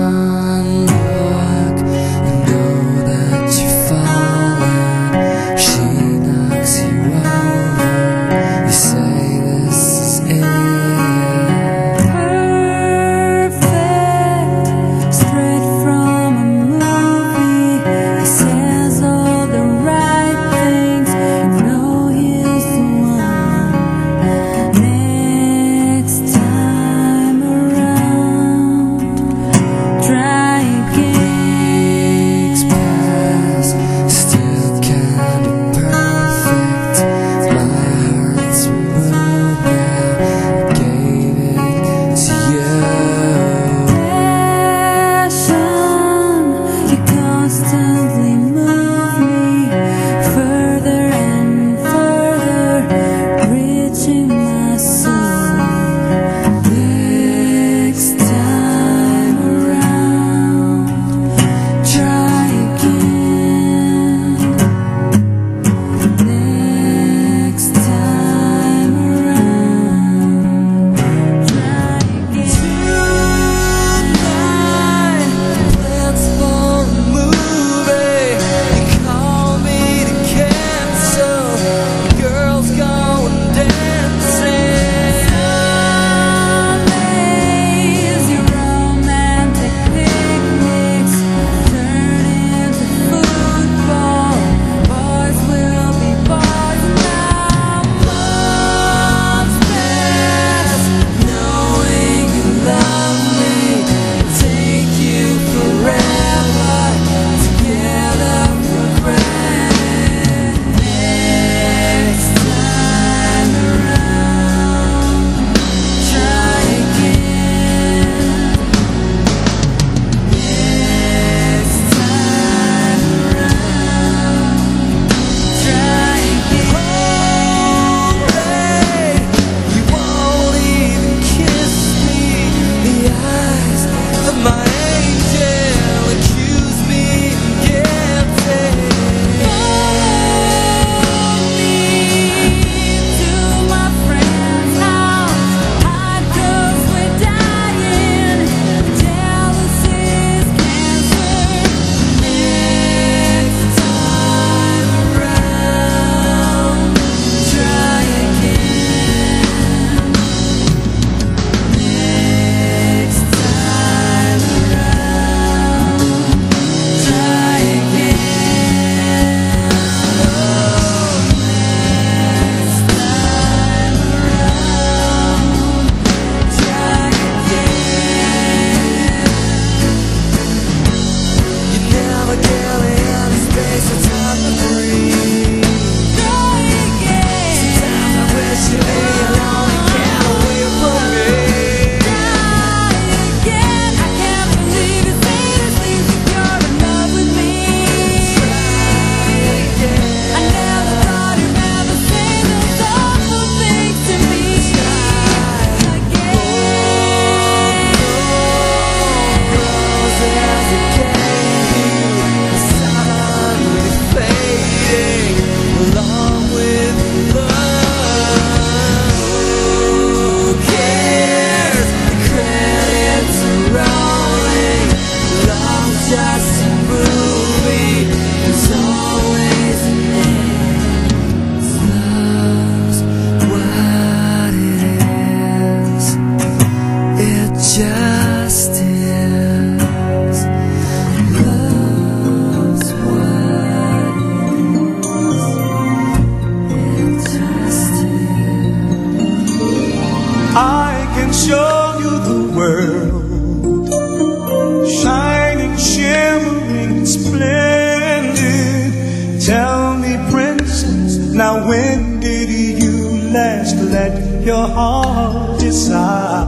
Now when did you last let your heart decide?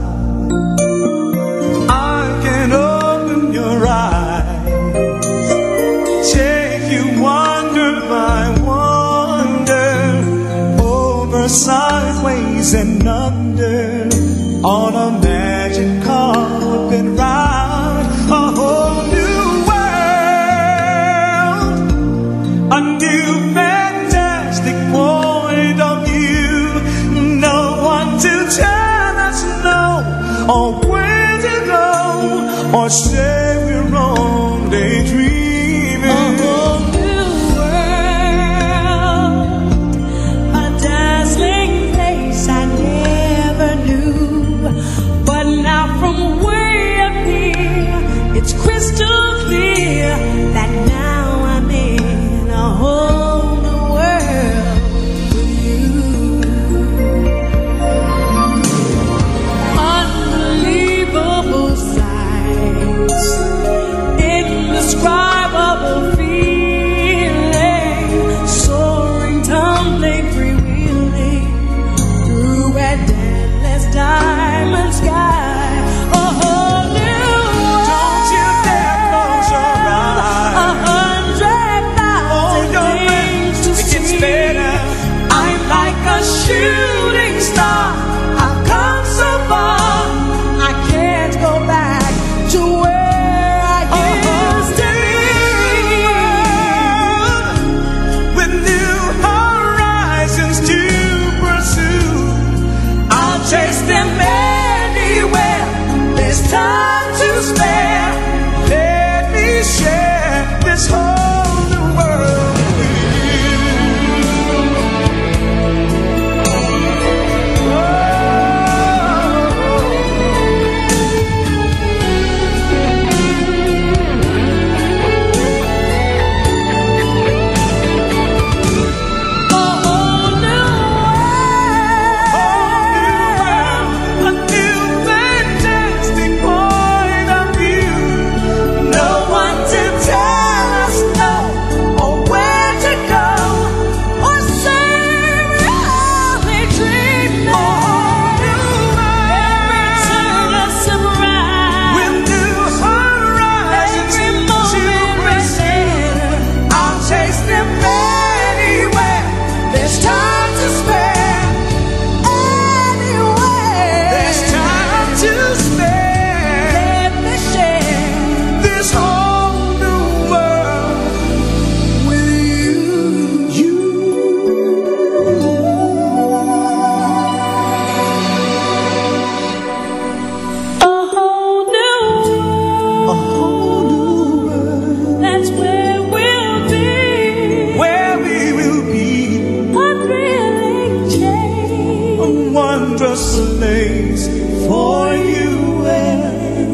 I can open your eyes, take you wonder by wonder, over sideways and under, on a magic carpet ride, a whole new world, a new fantastic point of view. or say we're only dreaming. A whole new world, a dazzling place I never knew. But now from way up here, it's crystal clear that now I'm in a whole new world with you. Unbelievable sights, indescribable feeling, soaring, tumbling, freewheeling through an endless diamond sky. A whole new world. Don't you dare close your eyes. A hundred thousand Oh, your things to it gets see. better. I'm like a shooting star. I've come so far. I can't go back to where I used to be. With new horizons to pursue, I'll chase them anywhere. There's time to spare. let me share this whole new world with A whole new world. a new fantastic point of view. No one to tell us no, or where to go, or say we're only dreaming. Every turn a surprise. With new horizons Every to moment pursue, I'll chase them anywhere. There's time to spare. Anywhere. there's time to spare. Let me share This whole new world with you. a whole new A whole new world That's where we'll be. where we will be, A thrilling change. a wondrous place for you and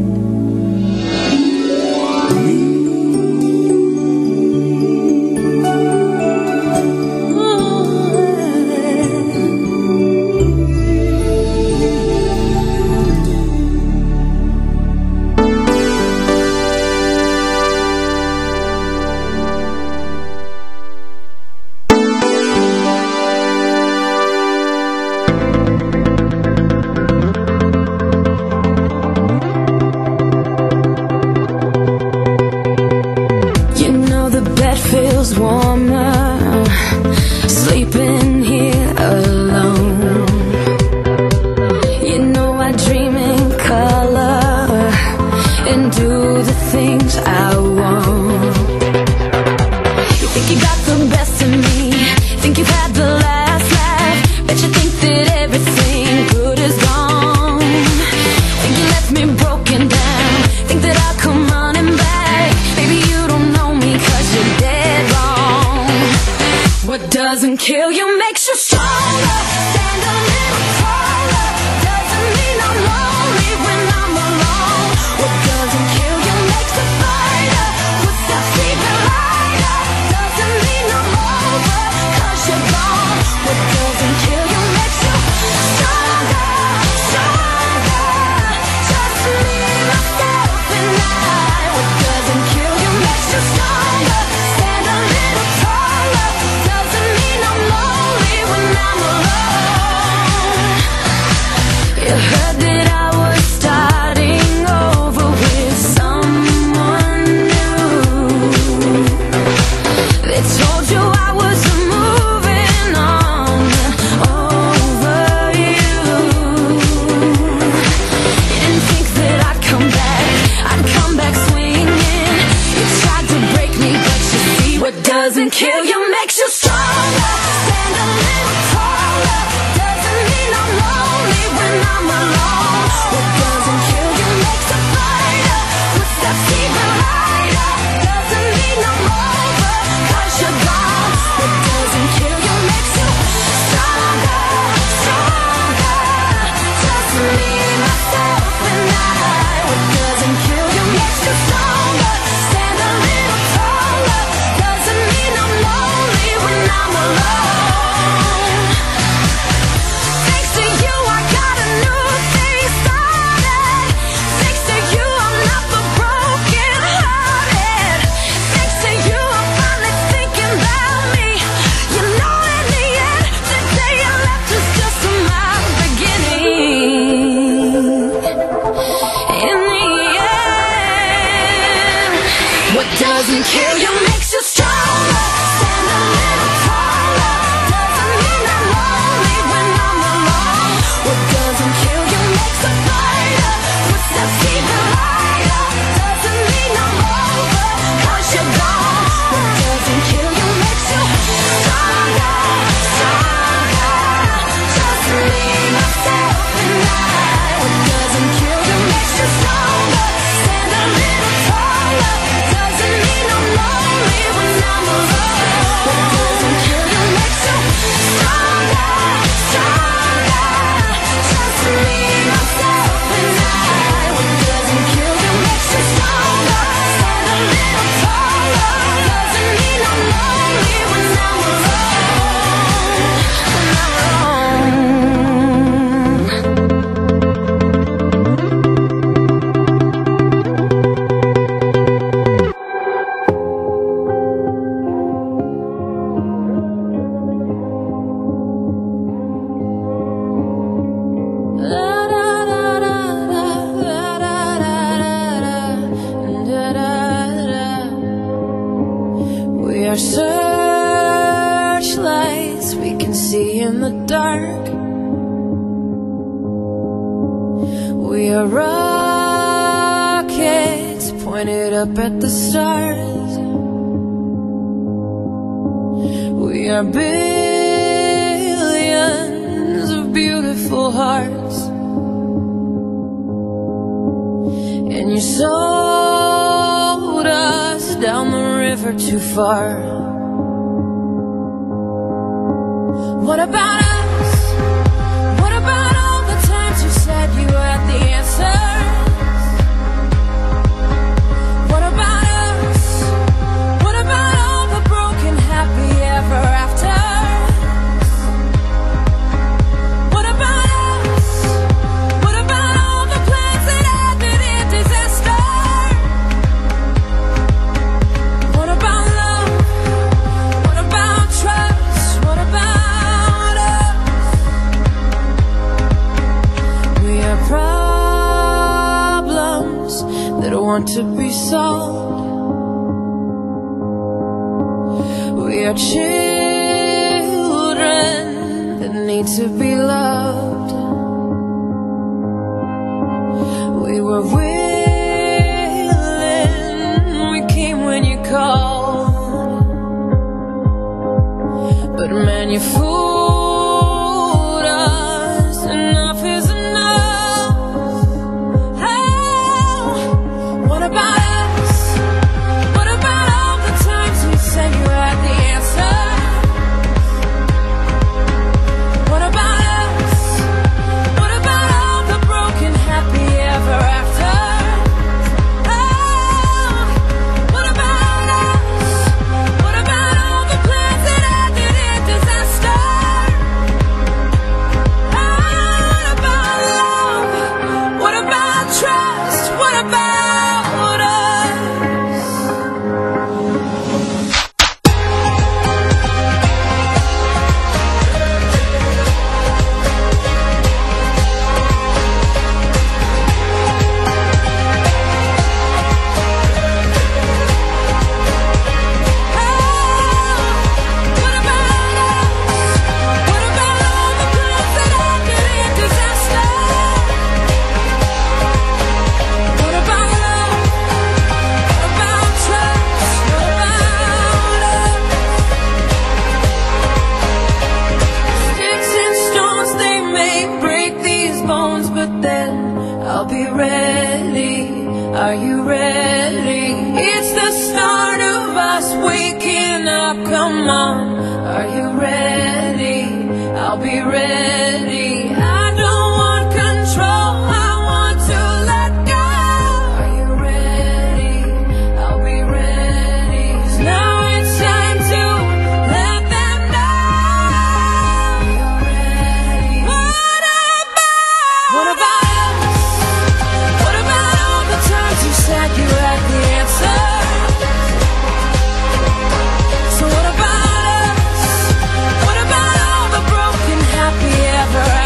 You know the bed feels warmer sleeping here alone. You know I dream in color and do the things I want. You think you got the best of me, think you've had the last laugh, bet you think that everything good is gone. Think you left me broken down, think that I'll come running back. Baby, you don't know me 'cause you're dead wrong. What doesn't kill you makes you stronger. Stand a little taller. Doesn't mean I'm lonely when I'm alone. What doesn't kill you makes a fighter. Puts that fever lighter. Doesn't mean I'm over 'cause you're gone. What doesn't kill you makes you stronger, stronger. Just me, myself, and I. What doesn't kill you makes you stronger. Stand a little taller. Doesn't mean I'm lonely doesn't kill you, makes you stronger. Stand a little taller. Doesn't mean I'm lonely when I'm alone. What doesn't kill you makes a fighter. Footsteps even lighter. Doesn't mean I'm over, 'cause you're gone. What doesn't kill you makes you stronger, stronger. Just me, myself, and I. What doesn't kill you makes you stronger. Stand a little taller. Doesn't mean I'm lonely when I'm alone. What doesn't kill you makes you stronger, stronger. Just me, myself, and I. What doesn't kill you makes you stronger. Stand a little taller. Doesn't mean I'm lonely when I'm alone. When I'm We are searchlights we can see in the dark. We are rockets pointed up at the stars. We are billions of beautiful hearts. And you sold us down the river too far. What about us? What about all the times you said you had the answers? What about us? What about all the broken happy ever afters? What about us? What about all the plans that ended in disaster? What about love? What about trust? What about us? We are problems that want to be solved. We are children that need to be loved. We were willing, we came when you called. But man, you fooled us. Enough is enough. Oh, what about us? What about all the times you said you had the answer? What about us? What about all the broken happy ever after? Oh, what about us? What about all the plans that ended in disaster? Oh, what about love? What about trust? What about us? What about us? What about all the plans that ended in disaster? What about love? What about trust? What about us? Sticks and stones, they may break these bones, but then I'll be ready. Are you ready? It's the start of us waking up. Come on, are you ready? I'll be ready. I don't want control. I want to let go. Are you ready? I'll be ready. 'Cause now it's time to let them know. You're ready. What about? What about us? What about all the times you said you had the answer? So what about us? What about all the broken happy ever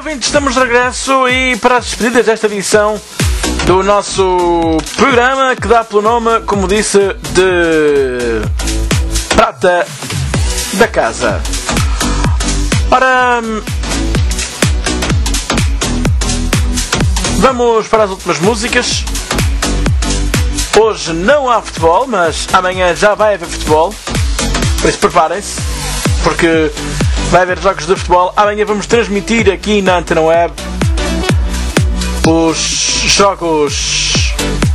ouvintes, estamos de regresso e para as despedidas desta edição do nosso programa que dá pelo nome, como disse, de Prata da Casa. Ora, vamos para as últimas músicas. Hoje não há futebol, mas amanhã já vai haver futebol. Por isso preparem-se, porque vai haver jogos de futebol. Amanhã vamos transmitir aqui na Antena Web os jogos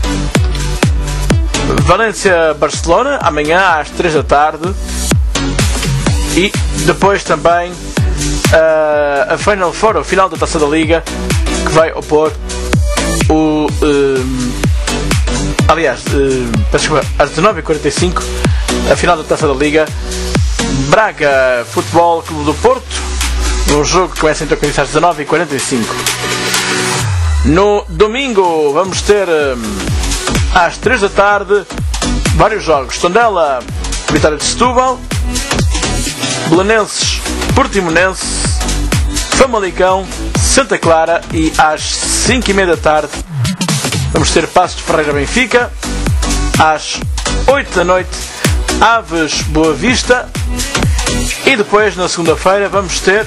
Valência-Barcelona, amanhã às três da tarde. E depois também uh, a Final Four, o final da Taça da Liga, que vai opor o... Uh, aliás, uh, desculpa, às dezenove e quarenta e cinco, a final da Taça da Liga, Braga Futebol Clube do Porto, num jogo que começa então às dezenove e quarenta e cinco. No domingo vamos ter um, às três da tarde vários jogos: Tondela, Vitória de Setúbal, Belenenses, Portimonense, Famalicão, Santa Clara, e às cinco e meia da tarde vamos ter Passos de Ferreira Benfica, às oito da noite Aves Boa Vista, e depois na segunda-feira vamos ter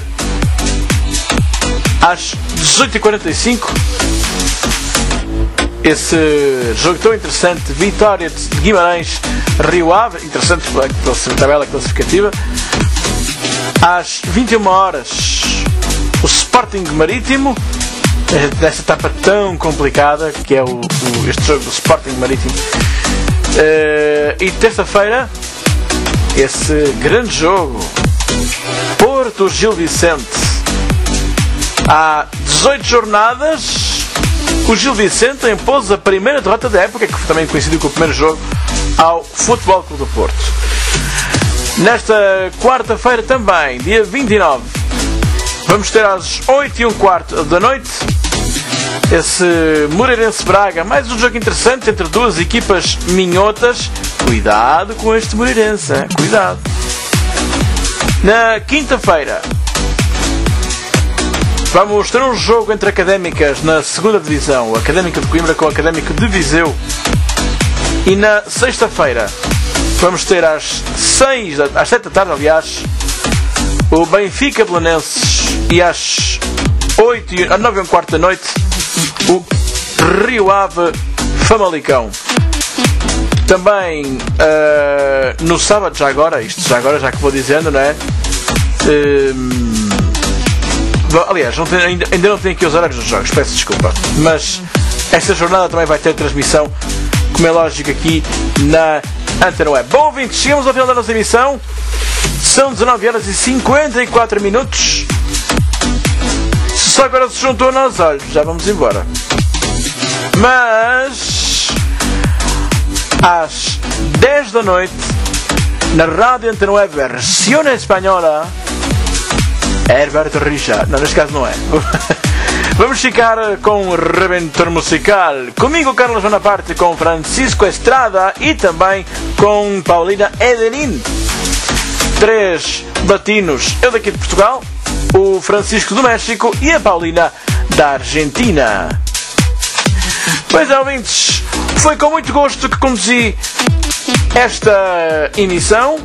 às dezoito e quarenta e cinco esse jogo tão interessante, Vitória de Guimarães Rio Ave, interessante pela tabela classificativa. Às vinte e uma horas o Sporting Marítimo, desta etapa tão complicada que é o, o, este jogo do Sporting Marítimo. Uh, e terça-feira esse grande jogo, Porto Gil Vicente. Há dezoito jornadas o Gil Vicente impôs a primeira derrota da época, que também coincidiu com o primeiro jogo, ao Futebol Clube do Porto. Nesta quarta-feira também, dia vinte e nove, vamos ter às oito e um quarto da noite esse Moreirense Braga, mais um jogo interessante entre duas equipas minhotas. Cuidado com este Moreirense, hein? Cuidado. Na quinta-feira vamos ter um jogo entre académicas na segunda divisão, a Académica de Coimbra com o Académico de Viseu. E na sexta-feira vamos ter às seis, às sete da tarde, aliás, o Benfica Belenenses, e às oito, às nove e um quarto da noite o Rio Ave Famalicão. Também uh, no sábado, já agora, isto já agora, já que vou dizendo, não é? Uh, aliás, não tem, ainda, ainda não tenho aqui os horários dos jogos, peço desculpa. Mas esta jornada também vai ter transmissão, como é lógico, aqui na Antena Web. Bom, ouvintes, chegamos ao final da nossa emissão. São dezenove horas e cinquenta e quatro minutos. Se só agora se juntou a nós, olha, já vamos embora. Mas às dez da noite, na Rádio Antena Web Versão Espanhola, Herberto Richa. Não, neste caso não é. Vamos ficar com o Reventor Musical. Comigo, Carlos Bonaparte, com Francisco Estrada e também com Paulina Edelin. Três latinos. Eu daqui de Portugal, o Francisco do México e a Paulina da Argentina. Pois é, ouvintes, foi com muito gosto que conduzi esta emissão.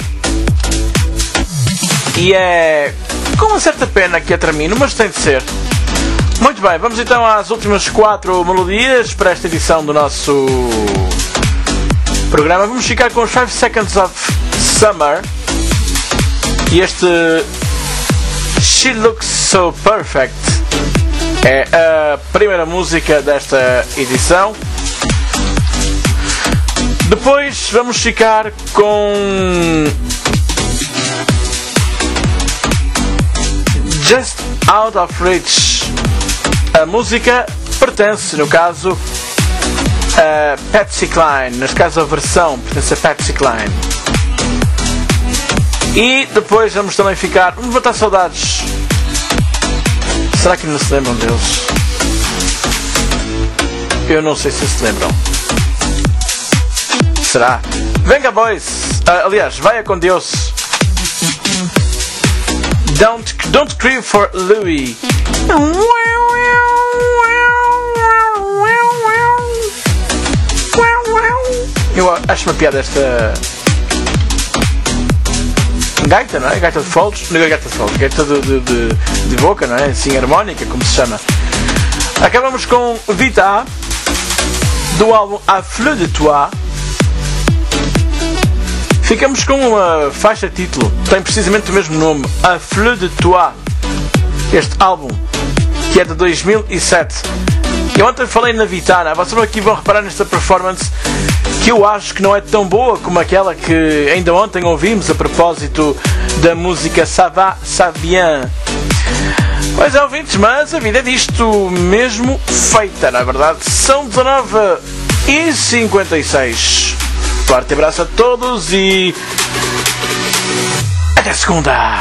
E é com uma certa pena que a termino, mas tem de ser. Muito bem, vamos então às últimas quatro melodias para esta edição do nosso programa. Vamos ficar com os five Seconds of Summer e este She Looks So Perfect. É a primeira música desta edição. Depois vamos ficar com Just Out of Reach. A música pertence, no caso, a Patsy Cline. Neste caso, a versão pertence a Patsy Cline. E depois vamos também ficar... Vamos matar saudades. Será que não se lembram deles? Eu não sei se se lembram. Será? Venga, boys! Uh, aliás, vai com Deus. Don't, don't Cry for Louie. Eu acho uma piada esta gaita, não é? Gaita de foles, não é gaita de foles, gaita de, de, de, de boca, não é? Assim, harmónica, como se chama. Acabamos com Vita, do álbum A Fleur de Toi. Ficamos com uma faixa título, tem precisamente o mesmo nome, A Fleur de Toi. Este álbum, que é de dois mil e sete. Eu ontem falei na Vitana, vocês aqui vão reparar nesta performance que eu acho que não é tão boa como aquela que ainda ontem ouvimos a propósito da música Ça va, ça vient. Pois é, ouvintes, mas a vida é disto mesmo feita, na verdade. São dezanove e cinquenta e seis. Forte abraço a todos e até segunda.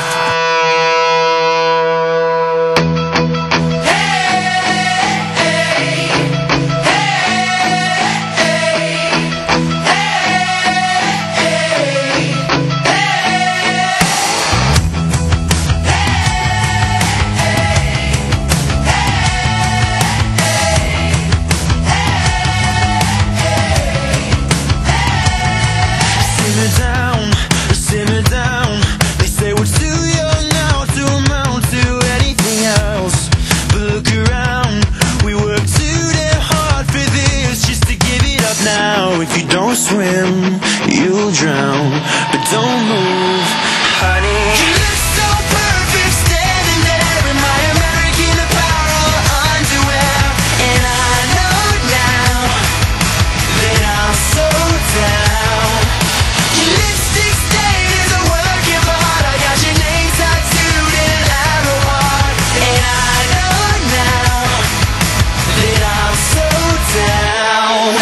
If you don't swim, you'll drown. But don't move, honey. You look so perfect standing there in my American Apparel underwear. And I know now that I'm so down. Your lipstick stain is a work of art. I got your name tattooed in an arrow heart. And I know now that I'm so down.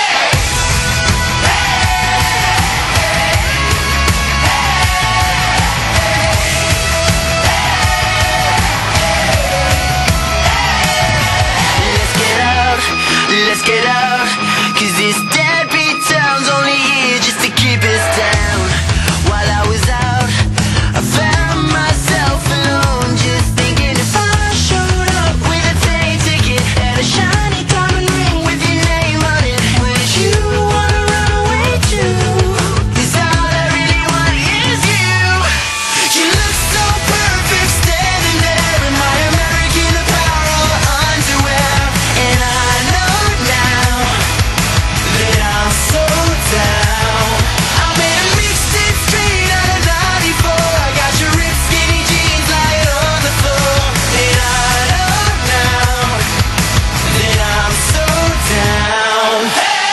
Let's get out, cause this deadbeat town's only here just to keep us down. While I was out, I found myself alone, just thinking if I showed up with a plane ticket and a shiny diamond ring with your name on it, would you wanna run away too? Cause all I really want is you. You look so perfect standing there in my American Apparel underwear. And I know now that I'm so down. I'm in a mixtape straight out of ninety-four. I got your ripped skinny jeans lying on the floor. And I know now that I'm so down.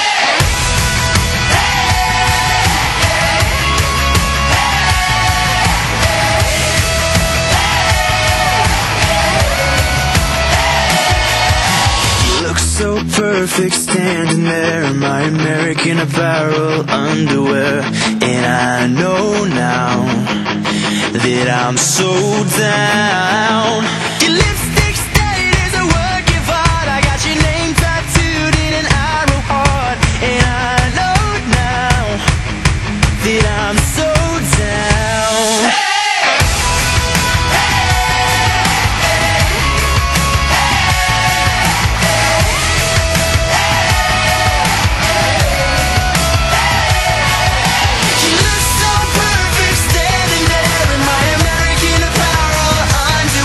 You look so perfect standing there in my American Apparel underwear. And I know now that I'm so down. Your lipstick stain is a work of art. I got your name tattooed in an arrow heart. And I know now that I'm so down. You look so perfect standing there in my American Apparel underwear.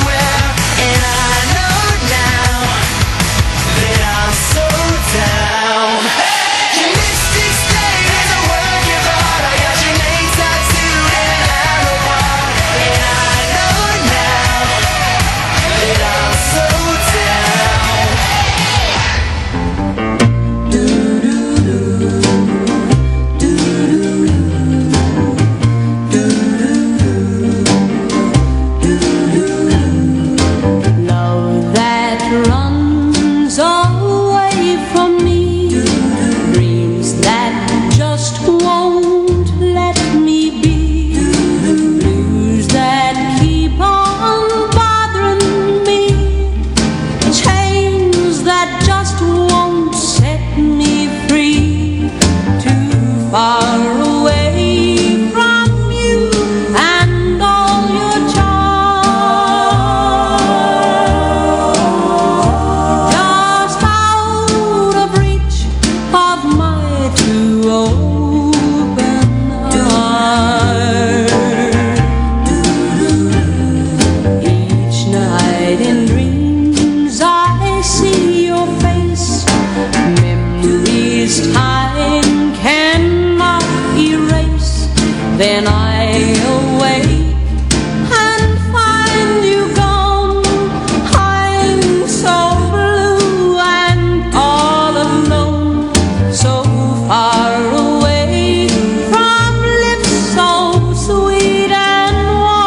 Then I awake and find you gone. I'm so blue and all alone, so far away from lips so sweet and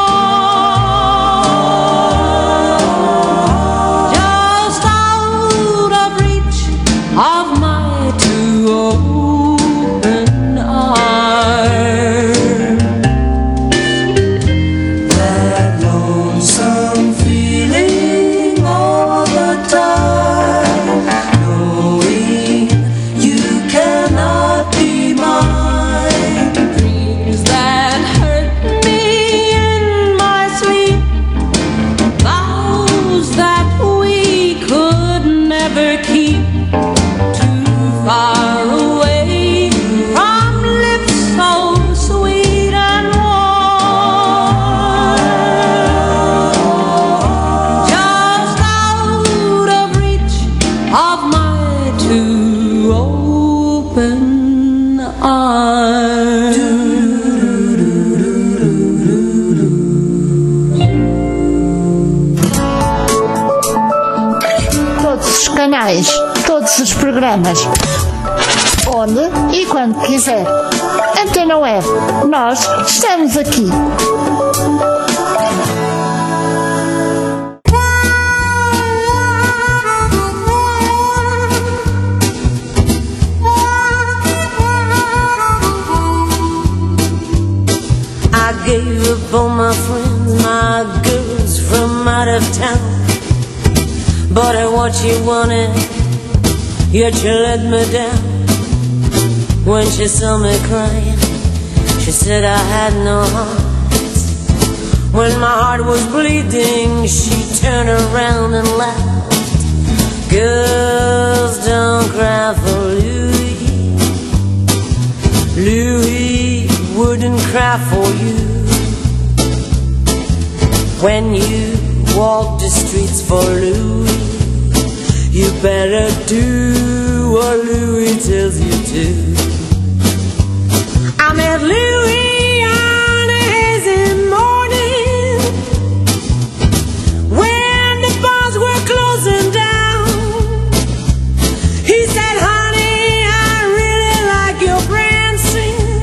warm. Just out of reach of my two open arms. That lonesome feeling all the time, knowing you cannot be mine. Dreams that hurt me in my sleep, vows that we could never keep. Too far away from lips so sweet and warm. Just out of reach of my two open arms. Todos os canais, todos os programas, onde e quando quiser. Antena Web, nós estamos aqui. I gave up on my friends, my girls from out of town. Bought her what she wanted, yet she let me down. When she saw me crying, she said I had no heart. When my heart was bleeding, she turned around and laughed. Girls don't cry for Louis. Louis wouldn't cry for you. When you walk the streets for Louis, you better do what Louis tells you to. I met Louis on a hazy morning when the bars were closing down. He said, honey, I really like your prancing.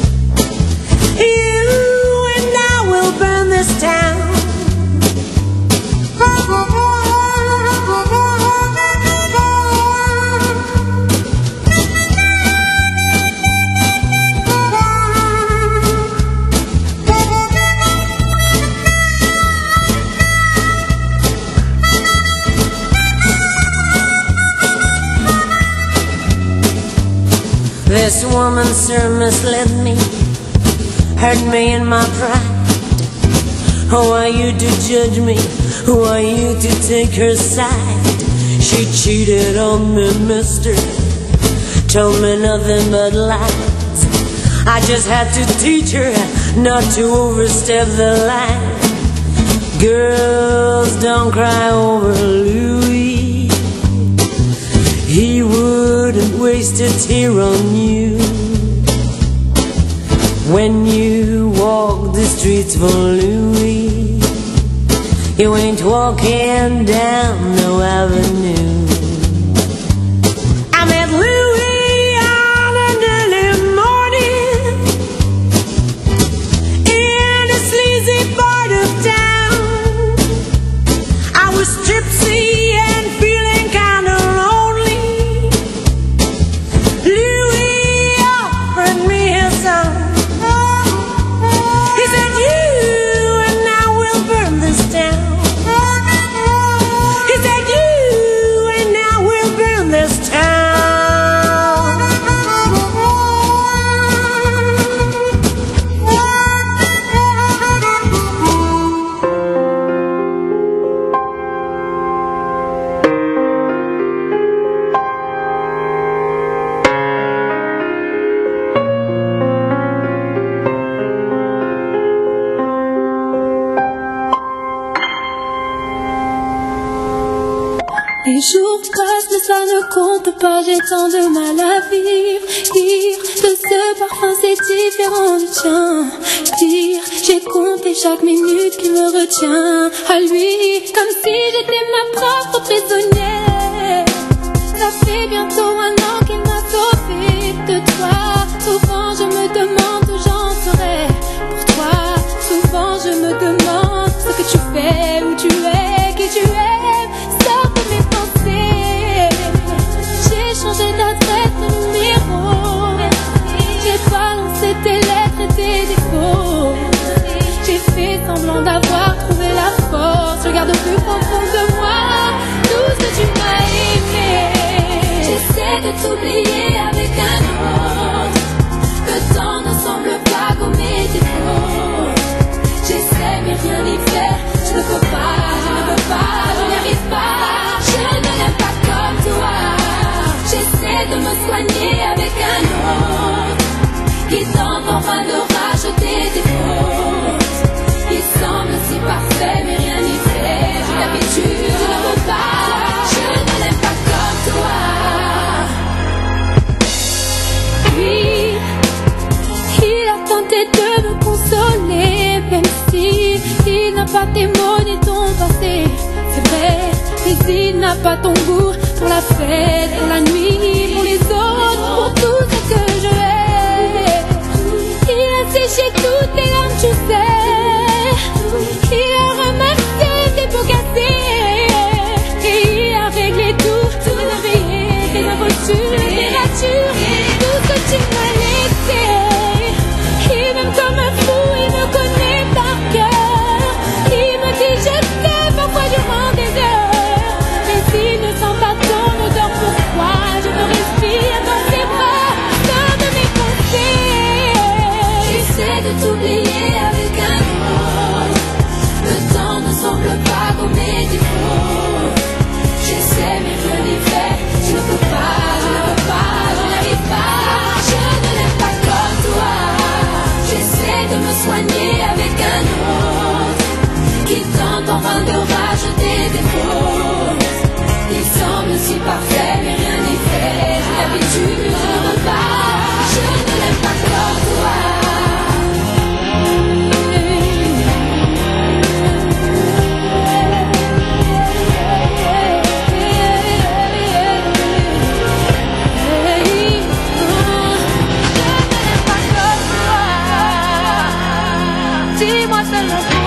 You and I will burn this town. This woman, sir, misled me, hurt me in my pride. Who are you to judge me? Who are you to take her side? She cheated on me, mister, told me nothing but lies. I just had to teach her not to overstep the line. Girls, don't cry over Louis. He wouldn't waste a tear on you. When you walk the streets for Louis, you ain't walking down no avenue. I met Louis on an early morning in a sleazy part of town. I was tipsy and feeling kinda lonely. Louis offered me his song. He said, you and I will burn this town. He said, you and I will burn this town. Les jours passent, les ça ne compte pas, j'ai tant de mal à vivre. Dire que ce parfum c'est différent du tien. Dire j'ai compté chaque minute qui me retient à lui, comme si j'étais ma propre prisonnière. Ça fait bientôt un an qu'il m'a sauvé de toi. Souvent je me demande où j'en serai pour toi. Souvent je me demande ce que tu fais, où tu es, qui tu es. Sors de mes pensées. J'ai changé d'adresse, de numéro. J'ai balancé tes lettres et tes défauts. J'ai fait semblant d'avoir trouvé la force. Je garde au plus profond de moi tout ce que tu m'as aimé. J'essaie de t'oublier avec un autre. Le temps ne semble pas gommer tes fautes. J'essaie mais rien n'y faire. Je ne peux pas, je ne peux pas, je n'y arrive pas. Je ne l'aime pas comme toi. J'essaie de me soigner avec un autre qui tente enfin de racheter tes fautes. Il semble si parfait mais rien n'y fait. J'ai l'habitude, je ne veux pas. Je ne l'aime pas comme toi. Oui, il a tenté de me consoler, même si il n'a pas tes mots ni ton passé. C'est vrai, mais il n'a pas ton goût pour la fête, pour la nuit, pour les autres, pour tout ce que je hais. Il a séché toutes tes larmes, tu sais. Il a ramassé tes pots cassés. Et il a réglé tout, tout les impayés, tes aventures, tes natures, tout ce que tu m'as laissé. Il m'aime comme un fou, il me connaît par cœur. Il me dit je sais parfois durant des heures. Mais s'il ne sent pas ton odeur, pourquoi je me respire dans ses bras, sors de mes pensées. J'essaie de t'oublier avec un autre. Le temps ne semble pas gommer tes fautes. J'essaie mais rien n'y fait. Je ne peux pas, je ne peux pas, je n'y arrive pas. Je ne l'aime pas comme toi. J'essaie de me soigner avec un autre qui tente enfin de racheter des fautes. Il semble si parfait mais rien n'y fait. J'ai l'habitude, je ne veux pas. Je ne l'aime pas comme toi. Dis-moi seulement